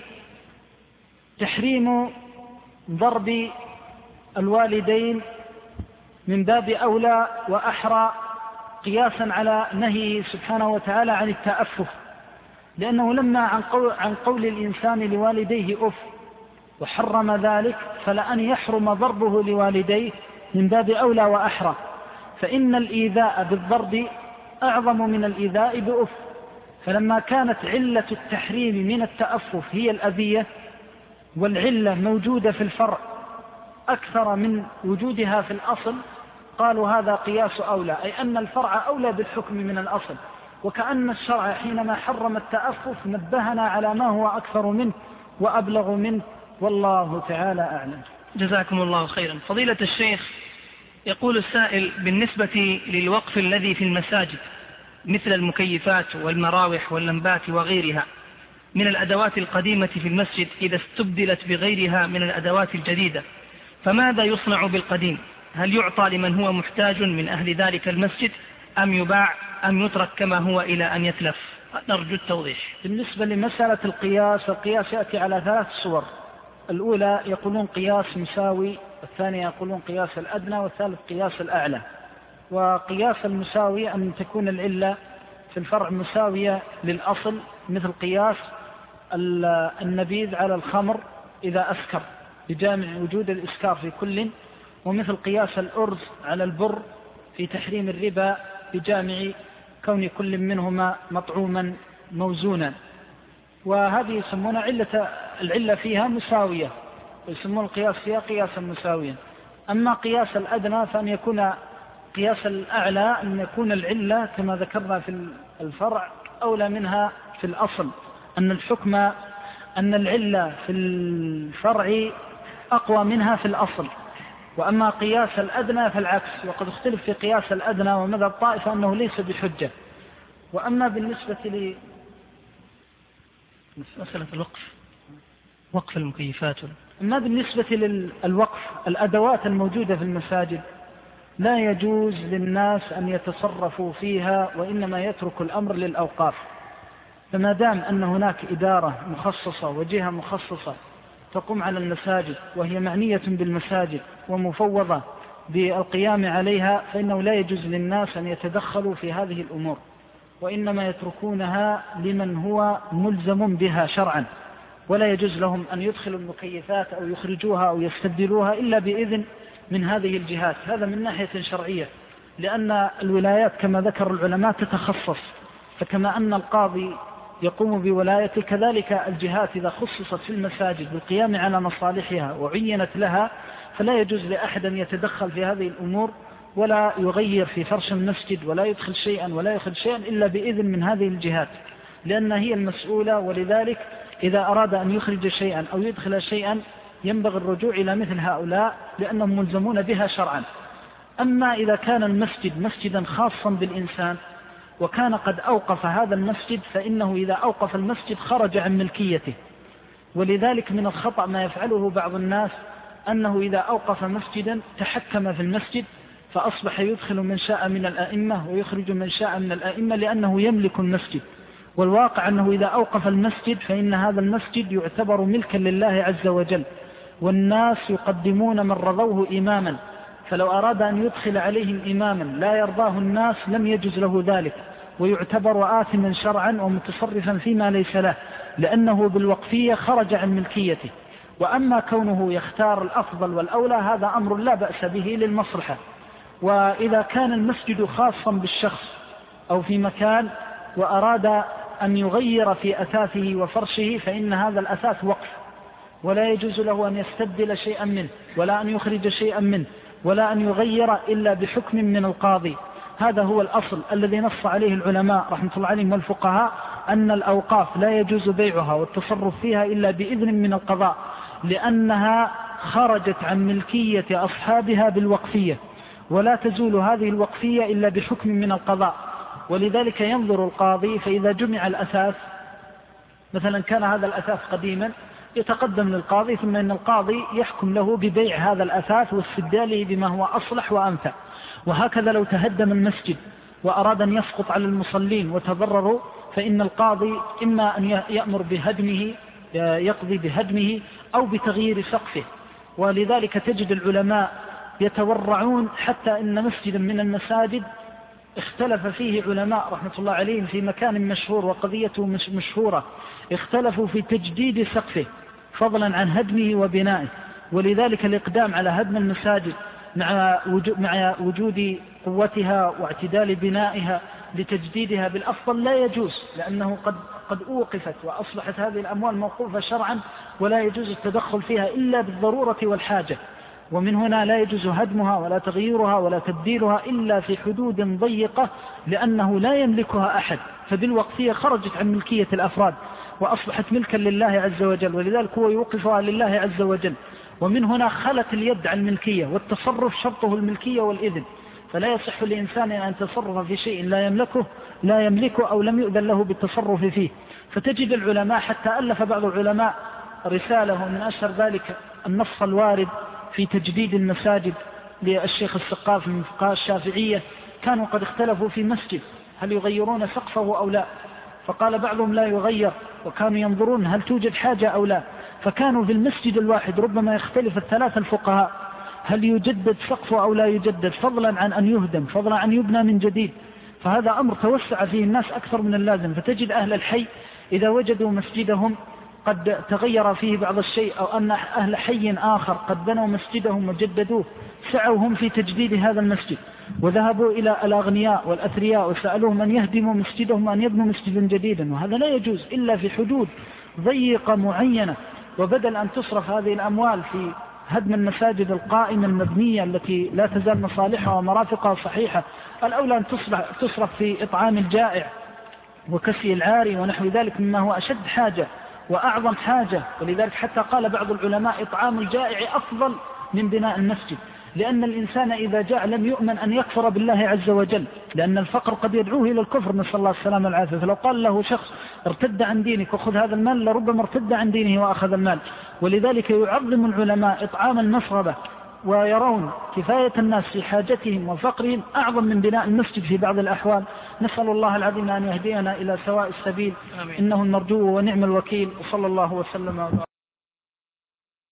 تحريم ضرب الوالدين من باب أولى وأحرى قياسا على نهيه سبحانه وتعالى عن التأفف، لأنه لما عن قول الإنسان لوالديه أف وحرم ذلك، فلأن يحرم ضربه لوالديه من باب أولى وأحرى، فإن الإيذاء بالضرب أعظم من الإيذاء بأف. فلما كانت علة التحريم من التأفف هي الأذية، والعلة موجودة في الفرع أكثر من وجودها في الأصل، قالوا هذا قياس أولى، أي أن الفرع أولى بالحكم من الأصل. وكأن الشرع حينما حرم التأفف نبهنا على ما هو أكثر منه وأبلغ منه، والله تعالى أعلم. جزاكم الله خيرا. فضيلة الشيخ، يقول السائل: بالنسبة للوقف الذي في المساجد مثل المكيفات والمراوح واللمبات وغيرها من الأدوات القديمة في المسجد، إذا استبدلت بغيرها من الأدوات الجديدة، فماذا يصنع بالقديم؟ هل يعطى لمن هو محتاج من أهل ذلك المسجد، أم يباع، أم يترك كما هو إلى أن يتلف؟ نرجو التوضيح. بالنسبة لمسألة القياس، القياس يأتي على 3 صور. الأولى يقولون قياس مساوي، الثانية يقولون قياس الأدنى، والثالث قياس الأعلى. وقياس المساوي أن تكون العلة في الفرع مساوية للأصل، مثل قياس النبيذ على الخمر إذا أسكر بجامع وجود الإسكار في كل، ومثل قياس الأرز على البر في تحريم الربا بجامع كون كل منهما مطعوما موزونا. وهذه يسمون العلة فيها مساوية، ويسمون القياس فيها قياسا مساويا. أما قياس الأدنى فأن يكون قياس الأعلى أن يكون العلة كما ذكرنا في الفرع أولى منها في الأصل، أن الحكم أن العلة في الفرع أقوى منها في الأصل، وأما قياس الأدنى فالعكس، وقد اختلف في قياس الأدنى ومذهب الطائفة أنه ليس بحجة. وأما بالنسبة مسألة وقف المكيفات، أما بالنسبة للوقف الأدوات الموجودة في المساجد لا يجوز للناس أن يتصرفوا فيها، وإنما يترك الأمر للأوقاف. فما دام أن هناك إدارة مخصصة وجهة مخصصة تقوم على المساجد وهي معنية بالمساجد ومفوضة بالقيام عليها، فإنه لا يجوز للناس أن يتدخلوا في هذه الأمور، وإنما يتركونها لمن هو ملزم بها شرعا، ولا يجوز لهم أن يدخلوا المكيفات أو يخرجوها أو يستبدلوها إلا بإذن من هذه الجهات. هذا من ناحية شرعية، لأن الولايات كما ذكر العلماء تتخصص، فكما أن القاضي يقوم بولايته كذلك الجهات إذا خصصت في المساجد بالقيام على مصالحها وعينت لها، فلا يجوز لأحد أن يتدخل في هذه الأمور ولا يغير في فرش المسجد ولا يدخل شيئا ولا يخرج شيئا إلا بإذن من هذه الجهات، لأنها هي المسؤولة. ولذلك إذا أراد أن يخرج شيئا أو يدخل شيئا ينبغي الرجوع إلى مثل هؤلاء لأنهم ملزمون بها شرعا. أما إذا كان المسجد مسجدا خاصا بالإنسان وكان قد أوقف هذا المسجد، فإنه إذا أوقف المسجد خرج عن ملكيته. ولذلك من الخطأ ما يفعله بعض الناس أنه إذا أوقف مسجدا تحكم في المسجد، فأصبح يدخل من شاء من الأئمة ويخرج من شاء من الأئمة لأنه يملك المسجد. والواقع أنه إذا أوقف المسجد فإن هذا المسجد يعتبر ملكا لله عز وجل، والناس يقدمون من رضوه إماما، فلو أراد أن يدخل عليهم إماما لا يرضاه الناس لم يجوز له ذلك، ويعتبر آثما شرعا ومتصرفا فيما ليس له، لأنه بالوقفية خرج عن ملكيته. وأما كونه يختار الأفضل والأولى هذا أمر لا بأس به للمصلحة. وإذا كان المسجد خاصا بالشخص أو في مكان وأراد أن يغير في أثاثه وفرشه فإن هذا الأثاث وقف، ولا يجوز له أن يستبدل شيئا منه ولا أن يخرج شيئا منه ولا أن يغير إلا بحكم من القاضي. هذا هو الأصل الذي نص عليه العلماء رحمة الله عليهم والفقهاء، أن الأوقاف لا يجوز بيعها والتصرف فيها إلا بإذن من القضاء، لأنها خرجت عن ملكية أصحابها بالوقفية، ولا تزول هذه الوقفية إلا بحكم من القضاء. ولذلك ينظر القاضي، فإذا جمع الأثاث مثلا كان هذا الأثاث قديما يتقدم للقاضي، ثم إن القاضي يحكم له ببيع هذا الأثاث واستبداله بما هو أصلح وأنفع. وهكذا لو تهدم المسجد وأراد أن يسقط على المصلين وتضرروا، فإن القاضي إما أن يأمر بهدمه يقضي بهدمه أو بتغيير سقفه. ولذلك تجد العلماء يتورعون، حتى إن مسجدا من المساجد اختلف فيه علماء رحمة الله عليهم في مكان مشهور وقضيته مشهورة، اختلفوا في تجديد سقفه فضلا عن هدمه وبنائه. ولذلك الإقدام على هدم المساجد مع وجود قوتها واعتدال بنائها لتجديدها بالأفضل لا يجوز، لأنه قد أوقفت وأصبحت هذه الأموال موقوفة شرعا، ولا يجوز التدخل فيها إلا بالضرورة والحاجة. ومن هنا لا يجوز هدمها ولا تغييرها ولا تبديلها إلا في حدود ضيقة، لأنه لا يملكها أحد، فبالوقفية خرجت عن ملكية الأفراد وأصبحت ملكا لله عز وجل، ولذلك هو يوقفها لله عز وجل. ومن هنا خلت اليد عن الملكية، والتصرف شرطه الملكية والإذن، فلا يصح لإنسان أن يتصرف في شيء لا يملكه أو لم يؤذن له بالتصرف فيه. فتجد العلماء حتى ألف بعض العلماء رسالة، من أشهر ذلك النص الوارد في تجديد المساجد للشيخ السقاف من فقهاء الشافعية، كانوا قد اختلفوا في مسجد هل يغيرون سقفه أو لا، فقال بعضهم لا يغير، وكانوا ينظرون هل توجد حاجة أو لا، فكانوا في المسجد الواحد ربما يختلف الثلاثة الفقهاء هل يجدد سقفه أو لا يجدد، فضلا عن أن يهدم، فضلا عن يبنى من جديد. فهذا أمر توسع فيه الناس أكثر من اللازم. فتجد أهل الحي إذا وجدوا مسجدهم قد تغير فيه بعض الشيء، أو أن أهل حي آخر قد بنوا مسجدهم وجددوه، سعوا هم في تجديد هذا المسجد، وذهبوا إلى الأغنياء والأثرياء وسألوهم أن يهدموا مسجدهم وأن يبنوا مسجدا جديدا، وهذا لا يجوز إلا في حدود ضيقة معينة. وبدل أن تصرف هذه الأموال في هدم المساجد القائمة المبنية التي لا تزال مصالحها ومرافقها صحيحة، الأولى أن تصرف في إطعام الجائع وكسي العاري ونحو ذلك مما هو أشد حاجة وأعظم حاجة. ولذلك حتى قال بعض العلماء إطعام الجائع أفضل من بناء المسجد، لأن الإنسان إذا جاع لم يؤمن أن يكفر بالله عز وجل، لأن الفقر قد يدعوه إلى الكفر، نسأل الله السلامة والعافية. فلو قال له شخص ارتد عن دينك وخذ هذا المال لربما ارتد عن دينه وأخذ المال. ولذلك يعظم العلماء إطعام المسغبة، ويرون كفاية الناس في حاجتهم وفقرهم أعظم من بناء المسجد في بعض الأحوال. نسأل الله العظيم أن يهدينا إلى سواء السبيل، إنه المرجو ونعم الوكيل. وصلى الله وسلم